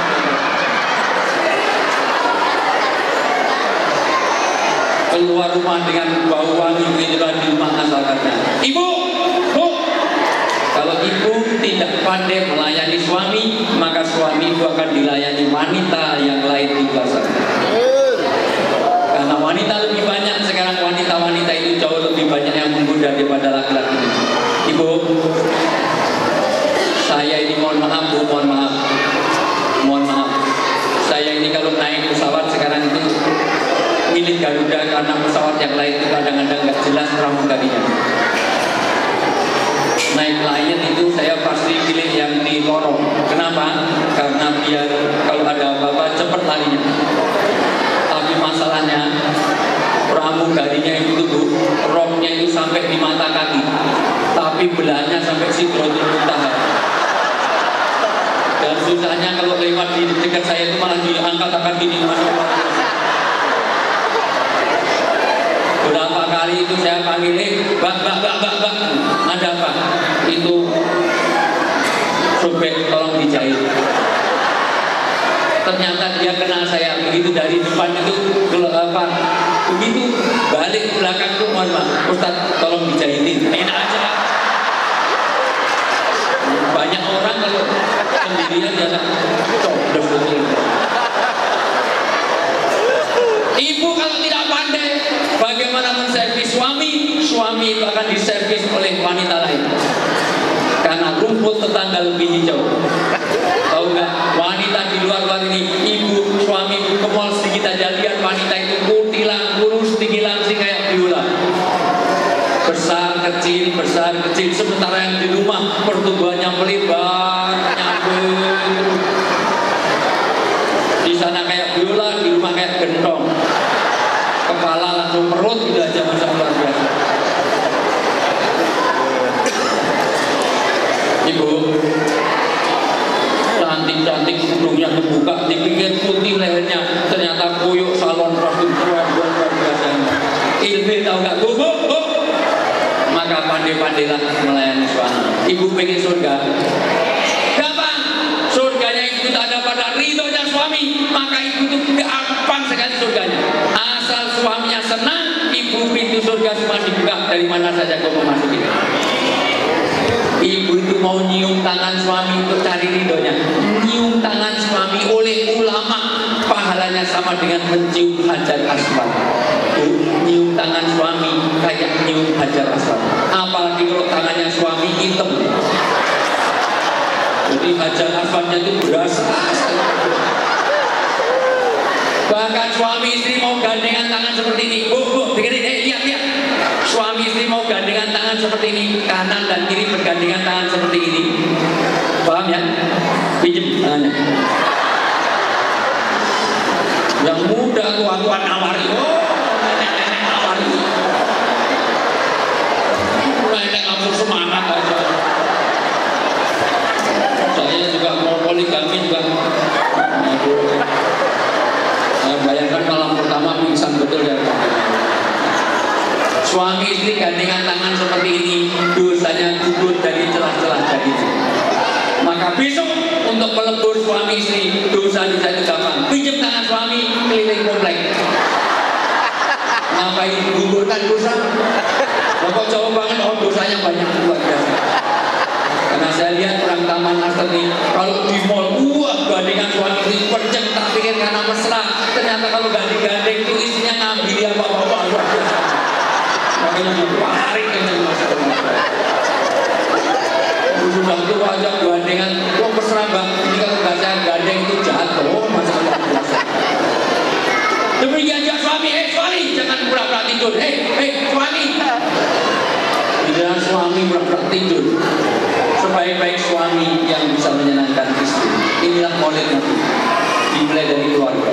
Keluar rumah dengan bau wangi itulah di rumah asalkannya. Ibu, Bu, kalau ibu tidak pandai melayani suami, maka suami itu akan dilayani wanita yang lain di luar sana. Karena wanita larinya. Tapi masalahnya pramugarinya itu tuh roknya itu sampai di mata kaki, tapi belahnya sampai Sidratul Muntaha. Dan susahnya kalau lewat di dekat saya itu malah diangkat akan gini, Masya Allah. Berapa kali itu saya panggil, bak, ada apa? Itu sobek, tolong dijahit. Ternyata dia kenal saya, begitu dari depan itu apa? Begitu balik ke belakang itu, mohon maaf, Ustaz, tolong dijahitin. Enak aja. Banyak orang kalau sendirian dia coblos betul. Ibu kalau tidak pandai bagaimana menservis suami, suami itu akan diservis oleh wanita lain. Karena rumput tetangga lebih hijau. Tahu nggak? Wanita di luar ini, ibu, suami ke mall sedikit aja lihat wanita itu kutilang, kurus, tinggi langsing kayak biola. Besar kecil, sementara yang di rumah pertumbuhannya melebar, nyambung. Di sana kayak biola, di rumah kayak gentong. Kepala langsung perut, gitu aja, Masya Allah, biasa. Ibu, cantik-cantik hidungnya terbuka, dipikir putih lehernya, ternyata koyok salon rambut luar biasa. Ilmu tahu nggak? Bu. Maka pandai-pandailah melayani suami. Ibu pengen surga? Gampang. Surganya itu tak ada pada ridhonya suami, maka ibu itu gampang sekali surganya. Asal suaminya senang, ibu pintu surga semua dibuka dari mana saja kau memasuki. Ibu itu mau nyium tangan suami untuk cari ridhonya. Nyium tangan suami oleh ulama pahalanya sama dengan mencium hajar aswad. Nyium tangan suami kayak nyium hajar aswad. Apalagi kalau tangannya suami hitam. Jadi hajar aswadnya itu berasa. Bahkan suami istri mau gandengan tangan seperti ini. Bu, dengerin, lihat. Suami istri mau gandengan tangan seperti ini, kanan dan kiri bergandengan tangan seperti ini. Paham ya? Pinjem tangannya. Yang muda tua-tua nawari. Oh, nenek-nenek nawari. Nenek langsung semangat aja. Saya juga mau poligami juga. Saya bayangkan malam pertama pingsan betul ya. Suami istri gandengan tangan seperti ini, dosanya gugur dari celah-celah daging. Maka besok untuk melebur suami istri, dosa bisa gampang. Pinjam tangan suami keliling komplek. Ngapain gugurkan dosa? Kok jauh banget, oh dosanya banyak luar biasa. Karena saya lihat orang Taman Nasr ini, kalau di mall, gandengan suami istri perceng, tak pikir karena mesra. Ternyata kalau gandeng-gandeng itu isinya ngambil ya bapak-bapak luar biasa. Makanya ditarik dengan masalah. Sudah itu wajah gandengan, kok mesra bang? Ini kalau nggak saya gandeng itu jatuh, masalah biasa. Demikian juga suami, suami jangan pura-pura tidur, suami. Tidak suami pura-pura tidur. Sebaik-baik suami yang bisa menyenangkan istri. Inilah model Nabi. Dimulai dari keluarga.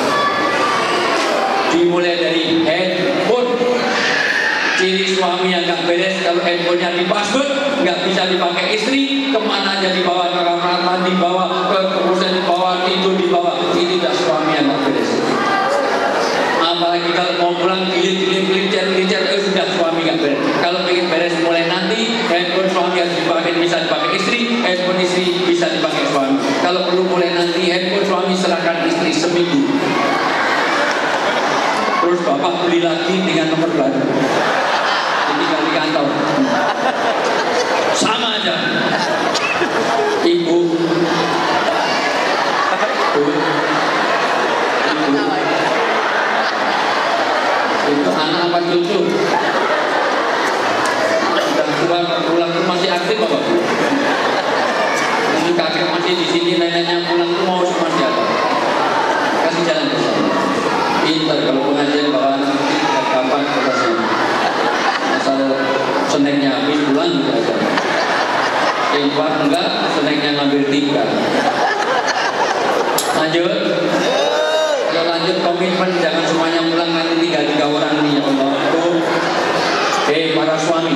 Dimulai dari handphone. Ciri suami yang gak beres kalau handphonenya di password, gak bisa dipakai istri, kemana aja dibawa, ke kamar mandi dibawa, ke kursi dibawa, tidur dibawa. Ini tidak suami yang gak beres. Apalagi kalau mau pulang gelincer, sudah suami gak beres. Kalau pengen beres mulai nanti, handphone suami harus dipakai, bisa dipakai istri, handphone istri bisa dipakai suami. Kalau perlu mulai nanti, handphone suami serahkan istri seminggu. Terus bapak beli lagi dengan nomor baru. Tinggal di kantor. Sama aja. Ibu. Itu anak apa cucu? Sudah tua, pulang itu masih aktif apa? Ini kakek masih di sini, neneknya pulang itu mau masih ada. Kasih jalan ke sana. Pintar kalau pengajian bawa kapan kita sini. Asal seneknya habis pulang juga ada. Yang enggak, seneknya ngambil 3. Lanjut. komitmen jangan semuanya pulang, nanti tinggal 3 orang nih ya Allah. Para suami,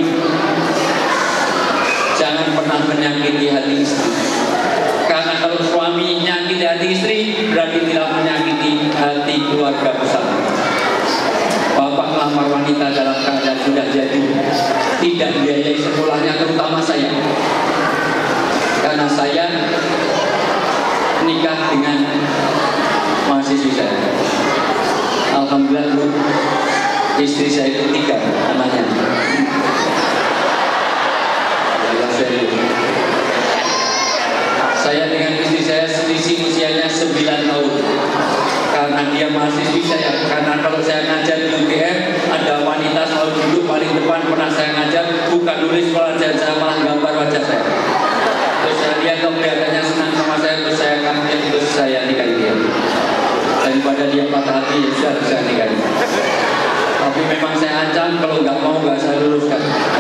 jangan pernah menyakiti hati istri. Karena kalau suami menyakiti hati istri, berarti tidak menyakiti hati keluarga besar. Bapak melamar wanita dalam keadaan sudah jadi, tidak biayai sekolahnya, terutama saya. Karena saya nikah dengan mahasiswi saya. Alhamdulillah Bu, istri saya itu 3 anaknya. Saya dengan istri saya selisih usianya 9 tahun. Karena dia mahasiswi saya. Karena kalau saya ngajar di UGM, ada wanita selalu duduk paling depan, pernah saya ngajar, bukan nulis pelajaran, saya malah gambar wajah saya. Terus saya lihat kelihatannya senang sama saya, terus saya kaget, terus saya nikahi dia. Daripada dia patah hati, ya sudah saya nikahi. Tapi memang saya ancam, kalau nggak mau nggak saya luruskan.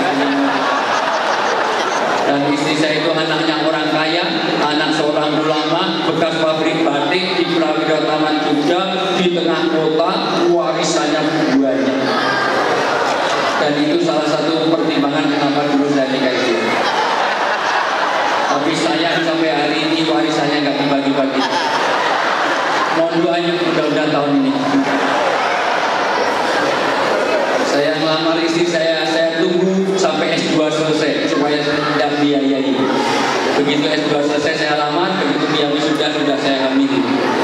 Dan istri saya itu anaknya orang kaya, anak seorang ulama, bekas pabrik batik di Prawira Taman Jogja, di tengah kota, warisannya banyak. Dan itu salah satu pertimbangan kenapa dulu saya nikahi dia. Tapi saya sampai hari ini warisannya nggak dibagi-bagi. Mohon doanya mudah-mudahan tahun ini. Saya melamar istri saya tunggu sampai S2 selesai supaya tidak biayai. Begitu S2 selesai saya lamar, begitu dia sudah saya hamili.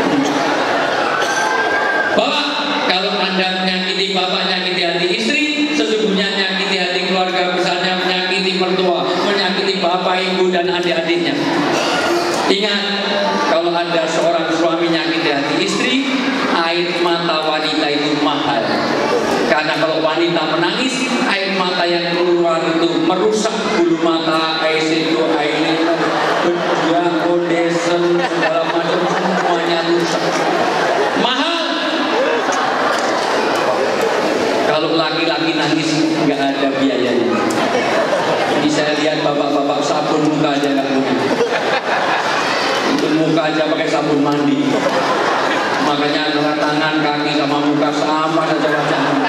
Bapak, kalau Anda menyakiti bapak, menyakiti hati istri, sesungguhnya menyakiti hati keluarga besarnya, menyakiti mertua, menyakiti bapak, ibu, dan adik-adiknya. Ingat, kalau ada seorang suami menyakiti hati istri, air mata wanita itu mahal. Karena kalau wanita menangis, air mata yang keluar itu merusak bulu mata, eyeshadow, eyeliner, bedah, foundation, segala macam, semuanya rusak. Mahal. Kalau laki-laki nangis, nggak ada biayanya. Jadi saya lihat bapak-bapak sabun muka aja nggak punya. Itu muka aja pakai sabun mandi. Makanya antara tangan, kaki, sama muka sama saja wajahnya.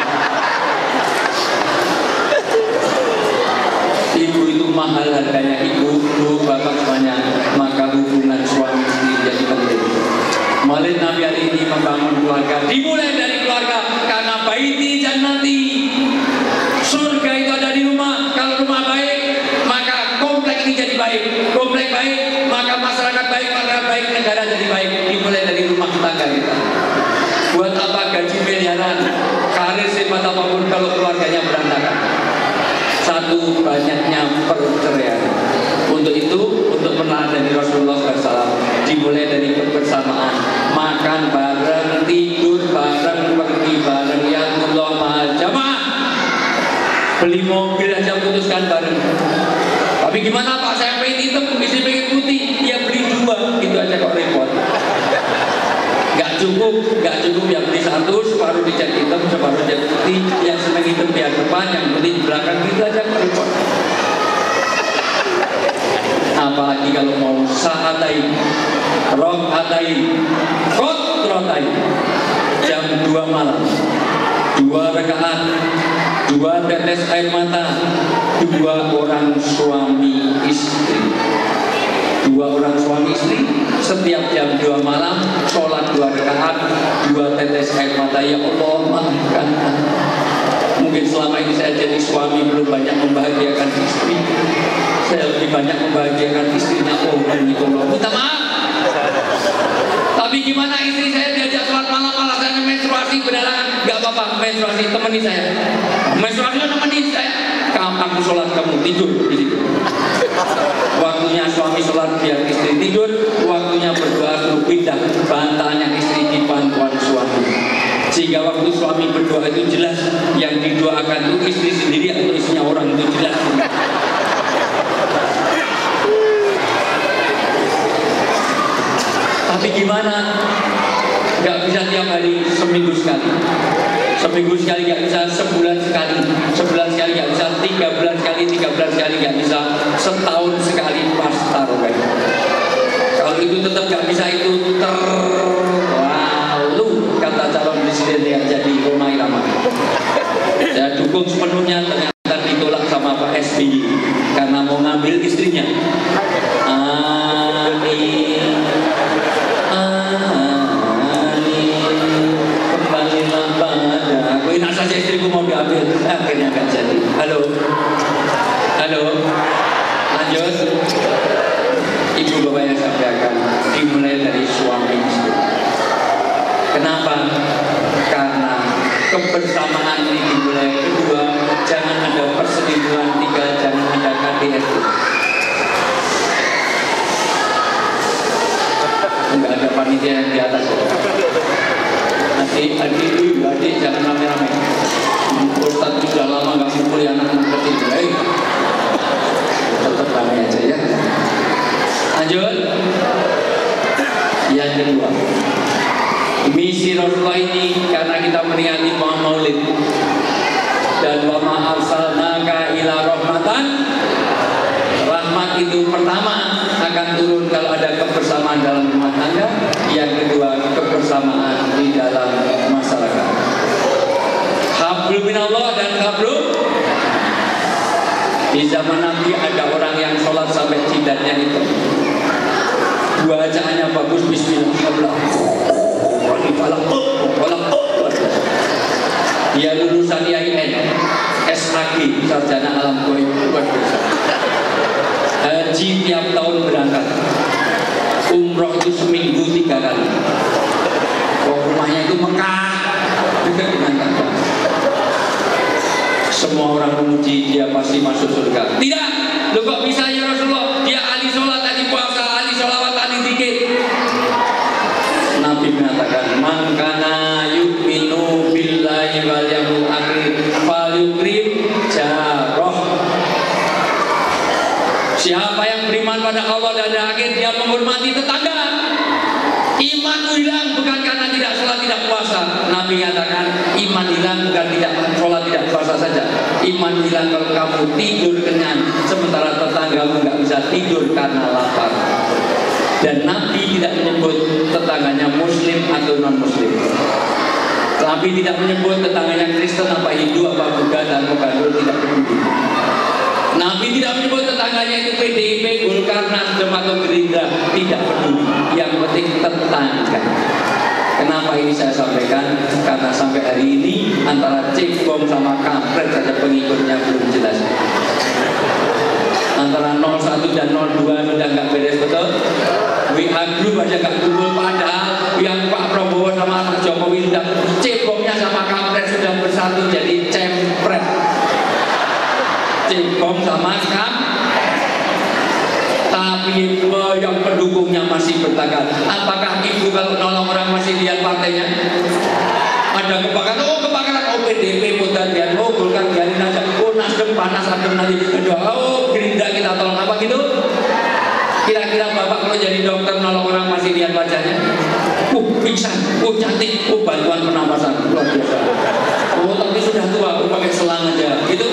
Ibu itu mahal harganya, ibu, bapak semuanya. Maka hubungan suami istri jadi penting. Maulid Nabi hari ini membangun keluarga, dimulai dari keluarga. Karena baiti jannati, surga itu ada di rumah. Kalau rumah baik, maka komplek ini jadi baik. Komplek baik, maka masyarakat baik, negara jadi baik. Dimulai dari rumah tangga kita. Buat apa gaji miliaran, karir sifat apapun kalau keluarganya berantakan. Satu, banyaknya perceraian. Untuk itu, untuk menahan dari Rasulullah SAW, dimulai dari kebersamaan, makan bareng, tidur bareng, pergi bareng, ya Allah mahal jamaah. Beli mobil aja putuskan bareng. Tapi gimana Pak, saya pengen hitam, istri pengen putih, ya beli 2, gitu aja kok repot. Gak cukup ya beli 1, separuh dicat hitam, separuh dicat putih, yang seneng hitam biar depan, yang putih di belakang, gitu aja kok repot. Apalagi kalau mau sa'atain, rok'atain, kotrotain, jam 2 malam, 2 rakaat, 2 tetes air mata, 2 orang suami istri. 2 orang suami istri, setiap jam 2 malam, sholat 2 rakaat, 2 tetes air mata. Ya Allah, maafkan. Mungkin selama ini saya jadi suami belum banyak membahagiakan istri. Saya lebih banyak membahagiakan istrinya. Oh, ini Allah, minta maaf. Tapi gimana istri saya diajak sholat malam, malah saya menstruasi beneran. Gak apa-apa, menstruasi, temani saya. Menstruasi temani saya. Kapan aku sholat, kamu tidur di situ. Waktunya suami sholat biar istri tidur, waktunya berdoa suruh pindah bantalnya istri di pangkuan suami. Sehingga waktu suami berdoa itu jelas, yang didoakan itu istri sendiri atau istrinya orang, itu jelas. Tapi gimana? Gak bisa tiap hari, seminggu sekali. Seminggu sekali gak bisa, sebulan sekali. Sebulan sekali gak bisa, 3 bulan sekali, 3 bulan sekali gak bisa, setahun sekali pas tarawih. Kalau itu tetap gak bisa, itu terlalu, kata calon istrinya. Amin, amin, kembalilah padaku. Enak saja istriku mau diambil, akhirnya nggak jadi. Halo, halo, lanjut. Ibu bapak yang sampaikan dimulai dari suami istri. Kenapa? Karena kebersamaan ini dimulai. Kedua, jangan ada perselingkuhan. Tiga, jangan ada KDRT. Enggak ada panitia yang di atas. Adik, jangan rame-rame. Ustaz sudah lama nggak mukul anak-anak kecil. Tetap rame aja ya. Lanjut. Yang kedua, misi Rasulullah ini karena kita meringati Maulid dan wa ma arsalnaka ila rahmatan. Rahmat itu pertama akan turun kalau ada kebersamaan dalam rumah tangga. Yang kedua, kebersamaan di dalam masyarakat. Hablum minallah dan hablum. Di zaman Nabi ada orang yang sholat sampai jidatnya itu. Bacaannya bagus, bismillah. Dia lulusan IAIN, S.Ag, sarjana alam goib, luar biasa. Haji tiap tahun berangkat, umroh itu seminggu 3 kali. Rumahnya itu Mekah, dekat dengan Ka'bah. Semua orang memuji dia pasti masuk surga. Tidak, lu kok bisa ya Rasulullah? Dia ahli sholat, ahli puasa, ahli sholawat, ahli zikir. Nabi mengatakan, man kana yu'minu billahi wal yawmil akhir falyukrim jarah. Siapa yang beriman pada Allah dan hari akhir, dia menghormati tetangga. Iman hilang bukan karena tidak sholat, tidak puasa. Nabi mengatakan, iman hilang bukan tidak sholat, tidak puasa saja. Iman hilang kalau kamu tidur kenyang, sementara tetanggamu nggak bisa tidur karena lapar. Dan Nabi tidak menyebut tetangganya Muslim atau non-Muslim. Nabi tidak menyebut tetangganya Kristen apa Hindu apa Buddha dan Mokandul, tidak peduli. Nabi tidak menyebut tetangganya itu PDIP, Golkar, Nasdem atau Gerindra, tidak peduli. Yang penting tetangga. Kenapa ini saya sampaikan? Karena sampai hari ini antara cebong sama kampret saja pengikutnya belum jelas. Antara 01 dan 02 sudah nggak beres, betul? WA group aja nggak kumpul, padahal yang Pak Prabowo sama Pak Jokowi sudah cebongnya sama kampret sudah bersatu jadi cempret. Cebong sama tapi yang pendukungnya masih bertengkar. Apakah ibu kalau nolong orang masih lihat partainya? Ada kebakaran, PDP putar biar, Golkar biarin aja, Nasdem panas, adem nanti, Gerindra kita tolong apa gitu? Kira-kira bapak kalau jadi dokter nolong orang masih lihat wajahnya? Pingsan, cantik, bantuan pernapasan, luar biasa. Tapi sudah tua, pakai selang aja, gitu.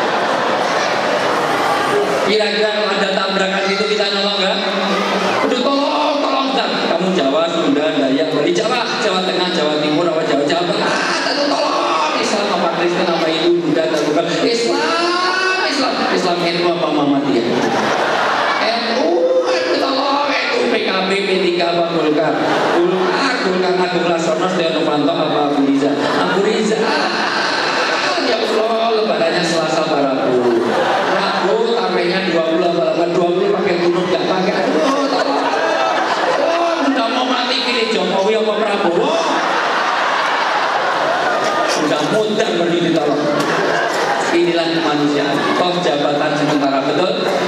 Kira-kira kalau ada tabrakan itu kita nolong nggak? Udah tolong, kamu Jawa, Sunda, Dayak, Bali, Jawa Tengah, Jawa Timur, apa Jawa Tengah, tolong. Islam apa Kristen apa Hindu, Buddha atau bukan? Islam NU apa Muhammadiyah? NU, tolong NU, PKB, P3 apa Golkar? Golkar Agung Laksono, Setia Novanto apa Abu Riza? Ya Allah, lebarannya Selasa Rabu. Tapenya 20 pakai gunung nggak pakai. Aduh, tolong. Udah mau mati pilih Jokowi apa Prabowo? Sudah mudah berdiri, tolong. Inilah kemanusiaan. Toh jabatan sementara, betul?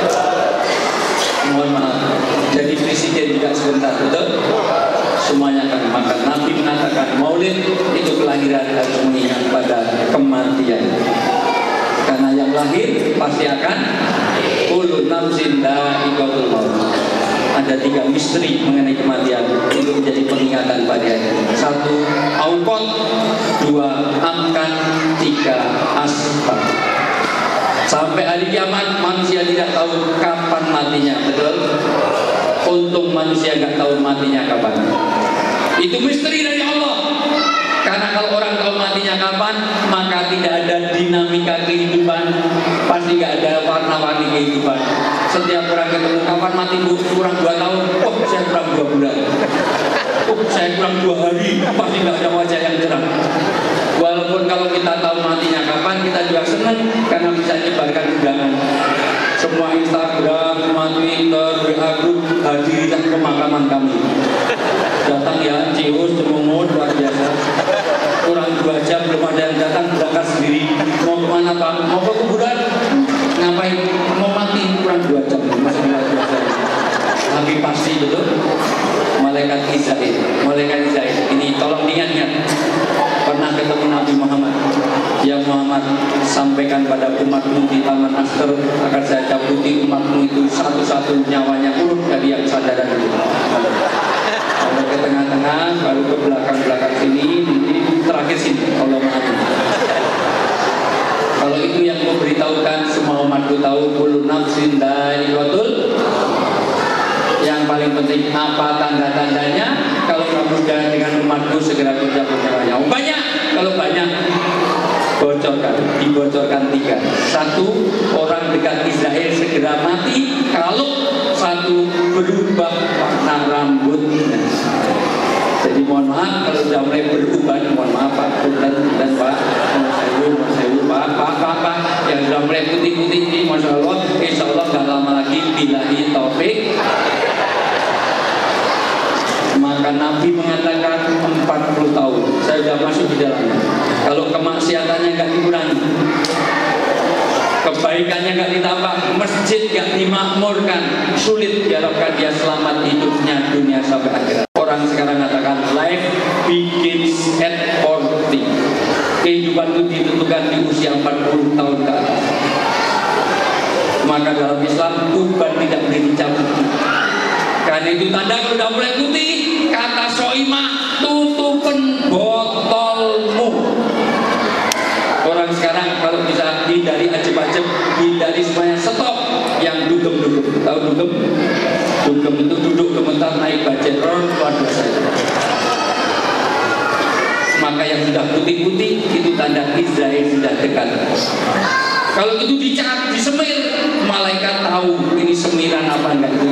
Mohon maaf. Jadi presiden juga sebentar, betul? Semuanya akan makan. Nabi mengatakan Maulid itu kelahiran harus mengingat pada kematian. Karena yang lahir pasti akan kullu nafsin dha'iqatul maut. Ada 3 misteri mengenai kematian itu menjadi peringatan pada hari. 1. Auqat, 2. Amkan, 3. Asbab. Sampai hari kiamat manusia tidak tahu kapan matinya, betul? Untung manusia nggak tahu matinya kapan. Itu misteri dari Allah. Karena kalau orang tahu matinya kapan, maka tidak ada dinamika kehidupan, pasti nggak ada warna-warni kehidupan. Setiap orang ketemu, kapan mati Bu? Kurang 2 tahun. Oh, saya kurang 2 bulan. Oh, saya kurang 2 hari. Pasti nggak ada wajah yang cerah. Walaupun kalau kita tahu matinya kapan, kita juga senang karena bisa nyebarkan undangan. Semua Instagram, semua Twitter, WA group, hadirilah pemakaman kami. Datang ya, Cius, Cemungut, luar biasa. Kurang 2 jam belum ada yang datang, berangkat sendiri. Mau kemana Pak? Mau ke kuburan? Ngapain? Mau mati, kurang 2 jam. Masih luar biasa. Tapi pasti betul. Malaikat Israel. Malaikat Israel. Ini tolong diingat-ingat. Pernah ketemu Nabi Muhammad. Ya Muhammad, sampaikan pada umatmu di Taman Aster akan saya cabuti umatmu itu satu-satu nyawanya urut dari yang sadaran itu. Kalau ke tengah-tengah, baru ke belakang-belakang sini, ini terakhir sini. Allah maaf. Kalau itu yang memberitahukan semua umatku tahu kullu nafsin dha'iqatul. Yang paling penting apa tanda-tandanya? Kalau kamu jalan dengan umatku segera kerja nyawanya. Banyak, kalau banyak dibocorkan 3. 1, orang dekat Israel segera mati kalau 1 berubah warna rambutnya. Jadi mohon maaf kalau sudah mulai berubah, mohon maaf Pak dan Pak, Pak, yang sudah mulai putih-putih ini, Masya Allah, Insya Allah gak lama lagi billahi taufik. Maka Nabi mengatakan 40 tahun saya sudah masuk di dalamnya. Kalau kemaksiatannya nggak dikurangi, kebaikannya nggak ditambah, masjid nggak dimakmurkan, sulit diharapkan dia selamat hidupnya dunia sampai akhirat. Orang sekarang katakan life begins at 40. Kehidupan itu ditentukan di usia 40 tahun ke atas. Maka dalam Islam uban tidak boleh dicabut. Karena itu tanda kalau sudah mulai putih, kata Soimah, tutupen botolmu. Orang sekarang kalau bisa hindari ajeb-ajeb, hindari semuanya, stop yang dugem-dugem. Tahu dugem? Dugem itu duduk gemetar naik budget luar biasa. Maka yang sudah putih-putih itu tanda Israel sudah dekat. Kalau itu dicat, disemir, malaikat tahu ini semiran apa enggak itu.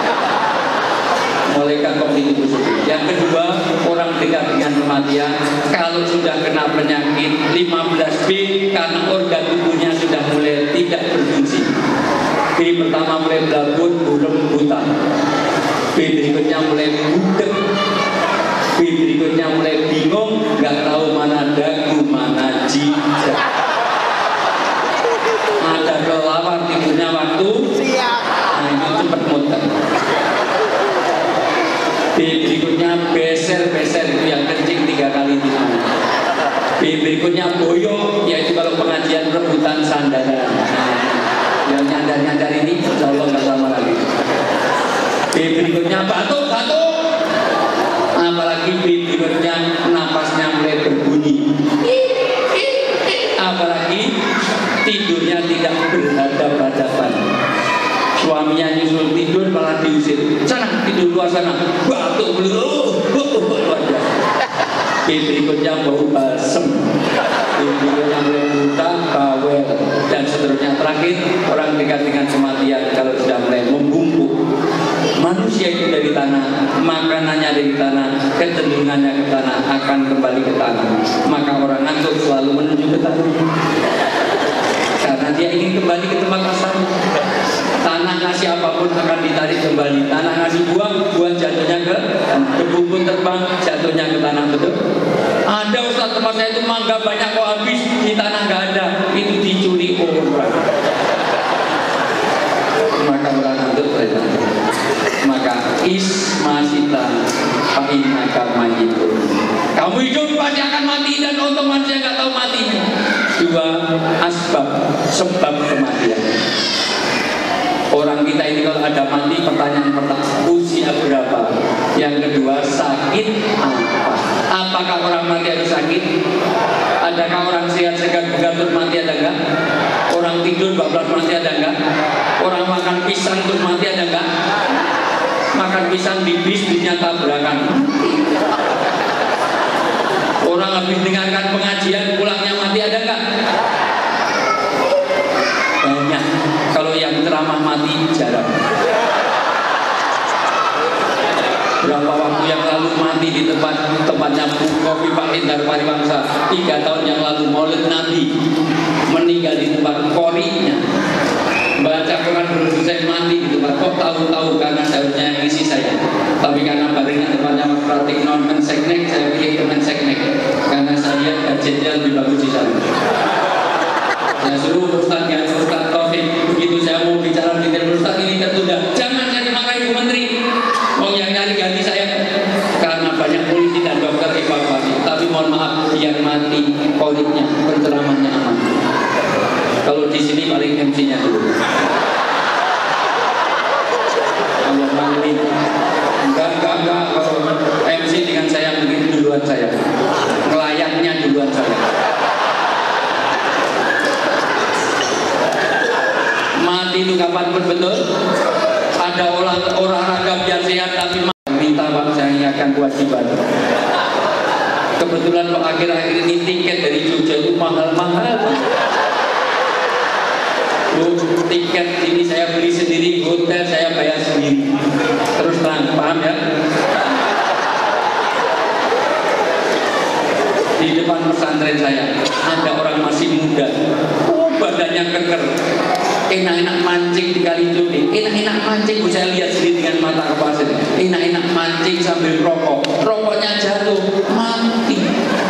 Malaikat kok itu positif. Yang kedua, orang dekat dengan kematian kalau sudah kena penyakit 15B karena organ tubuhnya sudah mulai tidak berfungsi. B pertama mulai belabut, burem, buta. B berikutnya mulai budek. B berikutnya mulai bingung, nggak tahu mana dagu, mana jidat. Ada kelelawar tidurnya waktu, nah itu cepat muter. B berikutnya beser-beser, itu yang kencing 3 kali di mana. B berikutnya boyong, yaitu kalau pengajian rebutan sandaran. Yang nyandar-nyandar ini insya Allah nggak lama lagi. B berikutnya batuk-batuk, apalagi B berikutnya napasnya mulai berbunyi, apalagi tidurnya tidak berhadap-hadapan. Suaminya nyusul tidur malah diusir, sana tidur luar sana, batuk luar biasa. B berikutnya bau balsem, B berikutnya mulai buta, bawel, dan seterusnya. Terakhir orang dekat dengan kematian kalau sudah mulai membungkuk. Manusia itu dari tanah, makanannya dari tanah, kecenderungannya ke tanah, akan kembali ke tanah. Maka orang ngantuk selalu menuju ke tanah karena dia ingin kembali ke tempat asalnya. Tanah ngasih apapun akan ditarik kembali. Tanah ngasih buah, buah jatuhnya ke kebun pun terbang, jatuhnya ke tanah. Betul? Ada Ustaz, tempat saya itu mangga banyak kok habis, di tanah nggak ada, itu dicuri orang. Maka orang ngantuk ternyata. Maka ismasita fa'inaka mayyitun. Kamu hidup pasti akan mati, dan untuk manusia nggak tahu matinya. 2 asbab, sebab kematian. Orang kita ini kalau ada mati, pertanyaan pertama, usia berapa? Yang kedua, sakit apa? Apakah orang mati harus sakit? Adakah orang sehat segar terus mati, ada enggak? Orang tidur bablas mati, ada enggak? Orang makan pisang terus mati, ada enggak? Makan pisang di bisnya tabrakan, mati. Orang habis dengarkan pengajian pulangnya mati, ada enggak? Banyak. Kalau yang ceramah mati jarang. Pak Indar Pariwangsa 3 tahun yang lalu Maulid Nabi, meninggal di tempat korinya, baca Quran belum selesai mati di tempat. Kok tahu-tahu karena seharusnya yang isi saya, tapi karena badannya tempatnya Mas Pratik non Menseknek, saya pilih ke Menseknek karena saya lihat gadgetnya lebih bagus di sana. Saya suruh Ustaznya, Ustaz Taufik, begitu saya mau bicara detail Ustaz ini tertunda. Jangan cari marahi Bu Menteri, mau yang nyari ganti saya karena banyak polisi dan dokter evakuasi. Tapi mohon maaf, biar mati politiknya, penceramahnya aman. Kalau di sini paling MC-nya dulu. Kalau mati, enggak. Kalau MC dengan saya begini duluan saya, ngelayaknya duluan saya. Mati itu kapanpun betul. Ada olahraga biar sehat, tapi minta Pak saya ingatkan kewajiban. Kebetulan Pak akhir-akhir ini tiket dari Jogja itu mahal-mahal. Tiket ini saya beli sendiri, hotel saya bayar sendiri. Terus terang, paham ya? Di depan pesantren saya ada orang masih muda, badannya keker, enak-enak mancing di kali Jodi, enak-enak mancing, saya lihat sendiri dengan mata kepala saya, enak-enak mancing sambil rokok, rokoknya jatuh, mati.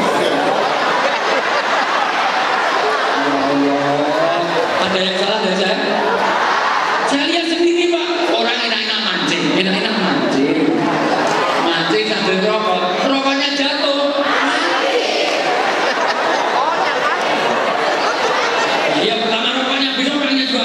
Ada yang salah dari saya? Saya lihat sendiri Pak, orang enak-enak mancing sambil rokok, rokoknya jatuh. Iya pertama rokoknya, besok orangnya juga.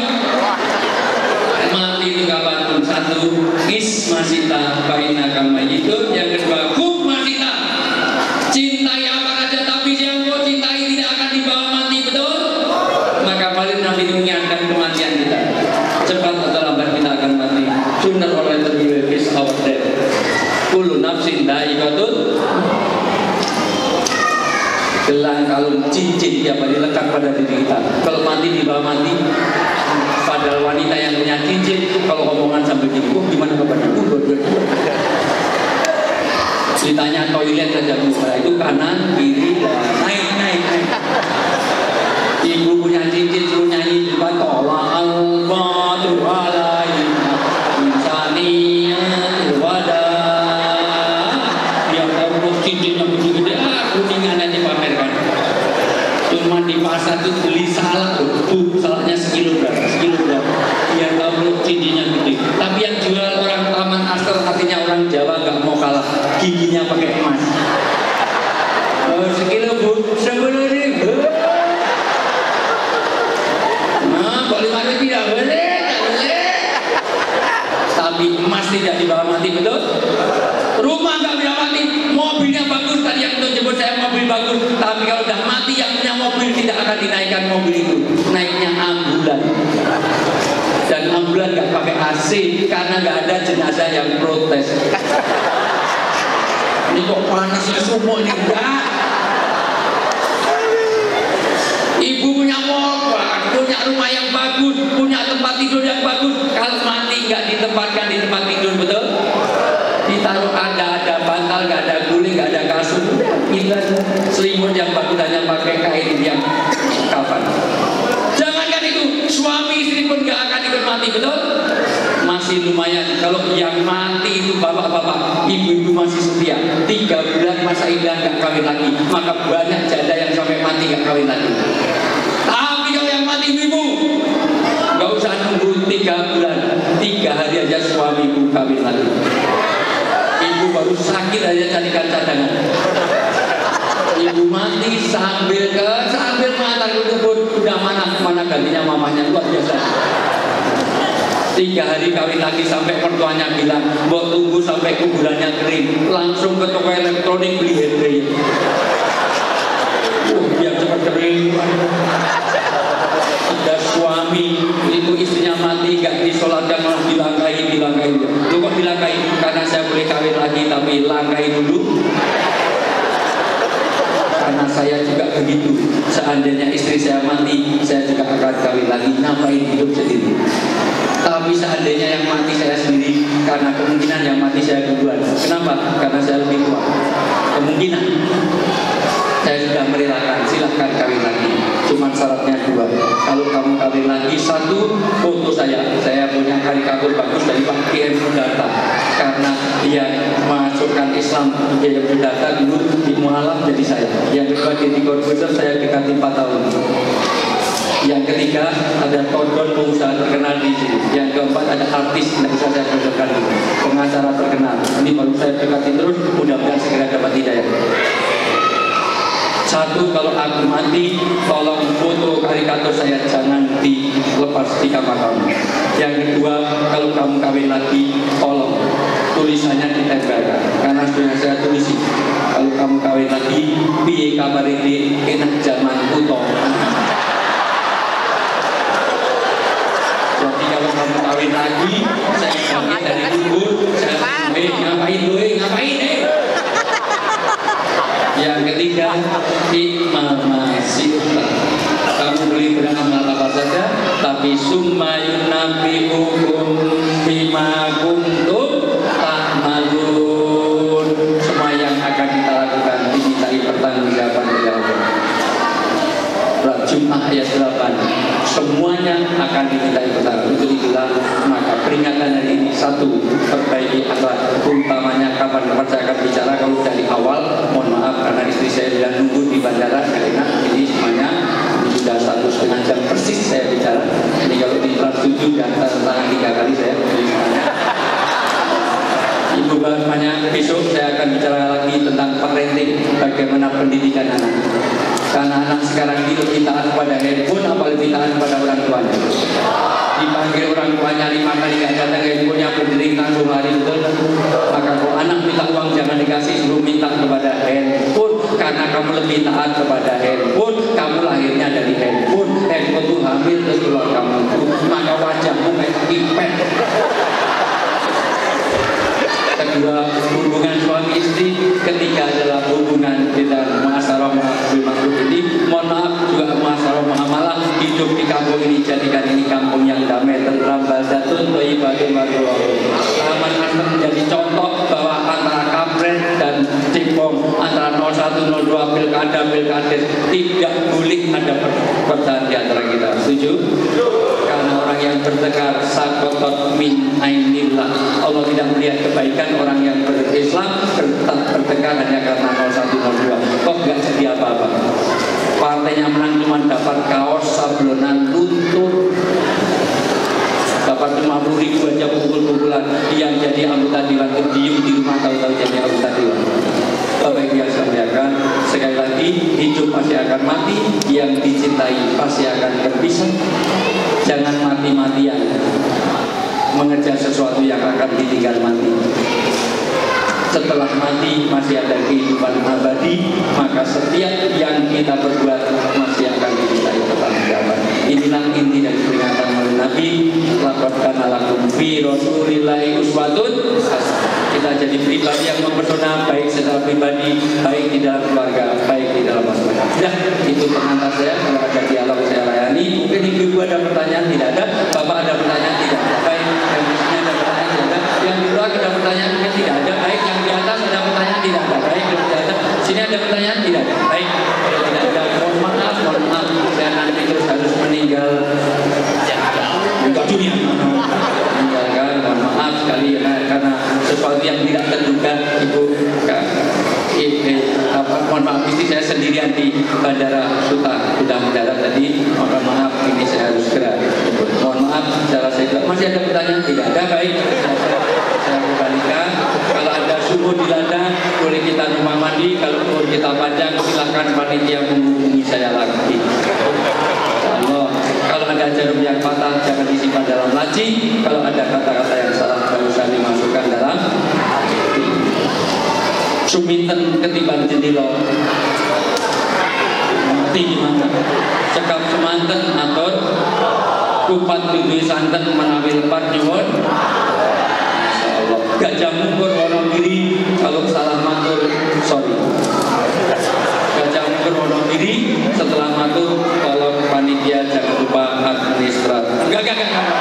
Mati itu kapanpun. Satu, ismasita faina kamayitun. Yang kedua, hukmasita. Cintai apa saja, tapi yang kau cintai tidak akan dibawa mati, betul? Maka paling Nabi mengingatkan kematian kita. Cepat atau lambat kita akan mati. Sooner or later we will face our death. Kullu nafsin dha'iqatul. Gelang kalung cincin tiap hari lekat pada diri kita. Kalau mati dibawa mati. Padahal wanita yang punya cincin, kalau omongan sampai gini, gimana kabarnya? Ditanya toilet saja itu kanan, kiri, naik. Ibu punya cincin suruh nyanyi juga tola al-fatu alaihim insaniyat wada. Dia tahu cincinnya begini-gede, kuningan aja pamerkan. Cuma di pasar tuh beli salak, salaknya sekilo berapa? Dia tahu cincinnya gede. Tapi yang jual orang Taman Aster, artinya orang Jawa nggak mau kalah, giginya pakai emas. Sekilo Bu, 10.000. Nah, kalau 5.000 tidak boleh. Tapi emas tidak dibawa mati, betul? Rumah nggak bisa mati, mobilnya bagus. Tadi yang untuk jemput saya mobil bagus, tapi kalau udah mati yang punya mobil tidak akan dinaikkan mobil itu, naiknya ambulan. Dan ambulan nggak pakai AC karena nggak ada jenazah yang protes. Ini kok panasnya sumuk ini enggak? Ibu punya mobil, punya rumah yang bagus, punya tempat tidur yang bagus. Kalau mati nggak ditempatkan di tempat tidur, betul? Ditaruh ada bantal, nggak ada guling, nggak ada kasur. Kita selimut yang bagus hanya pakai kain yang kafan. Jangankan itu, suami istri pun nggak akan ikut mati, betul? Masih lumayan. Kalau yang mati itu bapak-bapak, ibu-ibu masih setia. 3 bulan masa idah nggak kawin lagi, maka banyak janda yang sampai mati nggak kawin lagi. Tapi kalau yang mati ibu, nggak usah nunggu 3 bulan, 3 hari aja suamiku kawin lagi. Ibu baru sakit aja carikan cadangan. Ibu mati sambil mengantar ke kebun, udah mana gantinya mamanya, luar biasa. 3 hari kawin lagi sampai mertuanya bilang, "Mbok tunggu sampai kuburannya kering." Langsung ke toko elektronik beli hair dryer. Biar cepat kering. Ada suami itu istrinya mati gak disolatkan, malah dilangkahi. Lu kok dilangkahi? Karena saya boleh kawin lagi, tapi langkahi dulu. Karena saya juga begitu. Seandainya istri saya mati, saya juga akan kawin lagi. Ngapain hidup sendiri? Tapi seandainya yang mati saya sendiri, karena kemungkinan yang mati saya duluan. Kenapa? Karena saya lebih tua. Kemungkinan. kalau kamu kawin lagi, satu, foto saya punya karikatur bagus dari Pak PM Sundata, karena dia masukkan Islam PM Sundata dulu di Mualaf jadi saya. Yang kedua di Corbuzier saya dekati 4 tahun. Yang ketiga ada tonton pengusaha terkenal di sini. Yang keempat ada artis yang bisa saya kerjakan, pengacara terkenal. Ini baru saya dekati terus, mudah-mudahan segera dapat hidayah. Satu, kalau aku mati, tolong foto karikatur saya jangan dilepas di kamar kamu. Yang kedua, kalau kamu kawin lagi, tolong tulisannya ditempelkan, karena sudah saya tulisi. Kalau kamu kawin lagi, piye kabar ini enak zaman kuto. Jadi kalau kamu kawin lagi, saya bangkit dari kubur, saya ngapain. Yang ketiga, ikmamasirlah. Kamu boleh beramal apa saja, tapi summa yunabbi'ukum bima kuntum ta'malun. Semua yang akan kita lakukan dimintai pertanggungjawaban dari Allah. Jum'ah ayat 8. Semuanya akan dimintai pertanggung. Itulah maka peringatan hari ini, satu, perbaiki akhlak. Umpamanya kapan-kapan saya akan bicara, kalau dari awal mohon maaf karena istri saya sedang nunggu di bandara, gak enak. Jadi semuanya ini sudah 1,5 jam persis saya bicara. Ini kalau di Trans 7 dan tangan 3 kali saya. Jadi semuanya Ibu bahasanya besok saya akan bicara lagi tentang parenting, bagaimana pendidikan anak. Karena anak sekarang itu taat pada handphone, apalagi taat pada orang tuanya. Dipanggil orang tuanya 5 kali gak datang handphonenya, berdiri langsung lari betul. Maka kalau anak minta uang jangan dikasih, suruh minta kepada handphone. Karena kamu lebih taat kepada handphone, kamu lahirnya dari handphone. Handphone itu hamil terus keluar kamu itu, maka wajahmu kayak kipet. Kedua, hubungan suami istri ketiga adalah hubungan kita muasyarah bil ma'ruf ini. Mohon maaf juga muasyarah muamalah. Hidup di kampung ini, jadikan ini kampung yang damai, tentram, baldatun, thayyibatun, warahmatullahi. Taman Asem menjadi contoh bahwa antara kampret dan cipong, antara 01, 02, pilkades tidak boleh ada perbedaan di antara kita. Setuju? Karena orang yang bertekar sakotot min ainillah. Allah tidak melihat kebaikan orang yang berislam bertekar hanya karena 01, 02. Kok nggak jadi apa-apa? Partainya menang cuma dapat kaos sablonan luntur, dapat 50.000 aja pukul-pukulan. Yang jadi anggota dewan diem di rumah, tahu-tahu jadi anggota dewan. Bapak Ibu yang saya muliakan, sekali lagi hidup pasti akan mati, yang dicintai pasti akan berpisah. Jangan mati-matian mengejar sesuatu yang akan ditinggal mati. Setelah mati masih ada kehidupan abadi, maka setiap yang kita perbuat masih akan dimintai pertanggungjawaban. Inilah inti dari peringatan oleh Nabi, laqad kana lakum fi rasulillahi uswatun hasanah. Kita jadi pribadi yang mempesona, baik secara pribadi, baik di dalam keluarga, baik di dalam masyarakat. Sudah, itu pengantar saya. Kalau ada dialog saya layani. Mungkin ibu-ibu ada pertanyaan, tidak ada. Bapak ada pertanyaan, tidak ada. Baik, yang di sini ada pertanyaan, tidak ada. Yang di luar ada pertanyaan, mungkin tidak ada. Baik, yang di atas ada pertanyaan, tidak ada. Baik, yang di atas sini ada pertanyaan, tidak ada. Baik, kalau tidak ada, mohon maaf. Saya nanti terus harus meninggal dunia. Meninggalkan, mohon maaf sekali karena sesuatu yang tidak terduga. Ibu, mohon maaf, istri saya sendirian di bandara sudah mendarat tadi. Mohon maaf, ini saya harus segera. Mohon maaf, secara saya masih ada pertanyaan, tidak ada. Baik, saya kembalikan. Kalau ada sumur di ladang, boleh kita rumah mandi. Kalau umur kita panjang, silakan panitia menghubungi saya lagi. Allah, kalau ada jarum yang patah, jangan disimpan dalam laci. Kalau ada kata-kata yang salah, tidak usah dimasukkan dalam suminten ketimbang jendilo. Mati gimana? Cekap semanten atur kupat dudu santen menawi lepat nyuwun. Insyaallah. Gajah Mungkur Wonogiri, kalau salah matur sorry. Gajah Mungkur Wonogiri, setelah matur tolong panitia jangan lupa administrator. Enggak.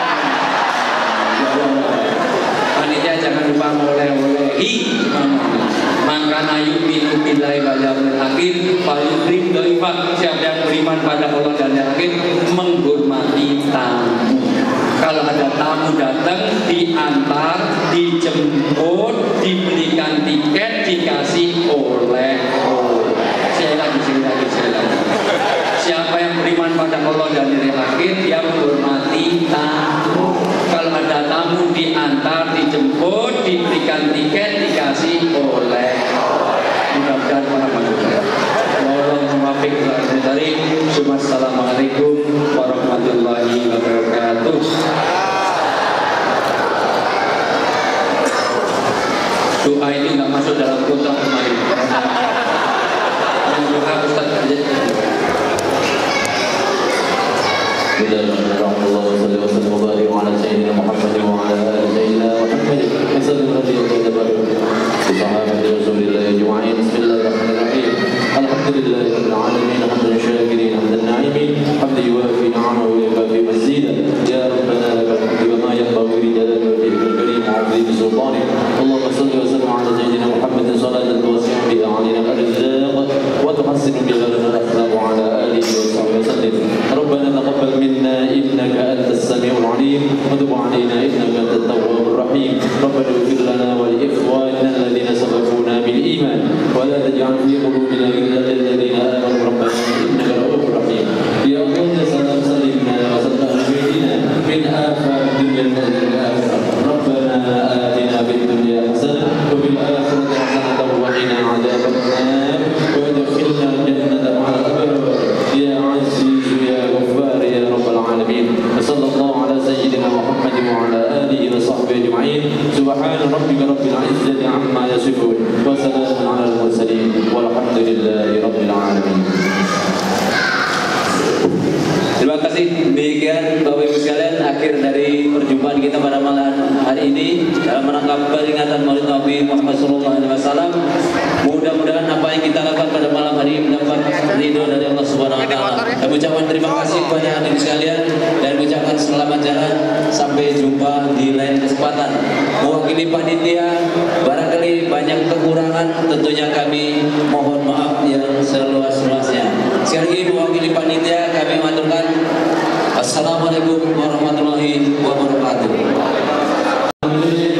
Panitia jangan lupa oleh-olehi. Maka nayu minu billahi wal yaumil akhir, fayukrim doi kedua, siapa yang beriman pada Allah dan yang akhir menghormati tamu. Kalau ada tamu datang, diantar, dijemput, dibelikan tiket, dikasih oleh-oleh. Saya lagi. Siapa yang beriman pada Allah dan hari akhir, dia menghormati tamu. Kalau ada tamu, diantar, dijemput, diberikan tiket, dikasih oleh. Mudah-mudahan paham. Assalamualaikum warahmatullahi wabarakatuh. Doa ini nggak masuk dalam kotak kemarin. Yang doa Ustaz aja. ربنا تقبل منا إنك أنت السميع العليم وتب علينا إنك أنت التواب الرحيم ربنا اغفر لنا ولإخواننا الذين سبقونا بالإيمان ولا تجعل في قلوبنا غلا للذين آمنوا ربنا إنك رؤوف رحيم يا الله سلام سلمنا وسلم بيتنا من آفات الدنيا والآخرة ربنا آتنا في الدنيا حسنة وفي الآخرة حسنة وقنا عذاب النار وادخلنا الجنة مع الأبرار يا عزيز يا غفار يا رب العالمين وصلى الله على سيدنا محمد وعلى آله وصحبه أجمعين سبحان ربك رب العزة عما يصفون وسلام على المرسلين والحمد لله رب العالمين. Terima kasih. Demikian Bapak Ibu sekalian, akhir dari perjumpaan kita pada malam hari ini dalam rangka peringatan Maulid Nabi Muhammad SAW. Mudah-mudahan apa yang kita lakukan pada malam hari ini mendapat ridho dari Allah Subhanahu Wa Taala. Kami ucapkan terima kasih kepada hadirin sekalian dan ucapkan selamat jalan sampai jumpa di lain kesempatan. Mewakili panitia, barangkali banyak kekurangan, tentunya kami mohon maaf yang seluas-luasnya. Sekali lagi mewakili panitia kami mengaturkan Assalamualaikum warahmatullahi wabarakatuh.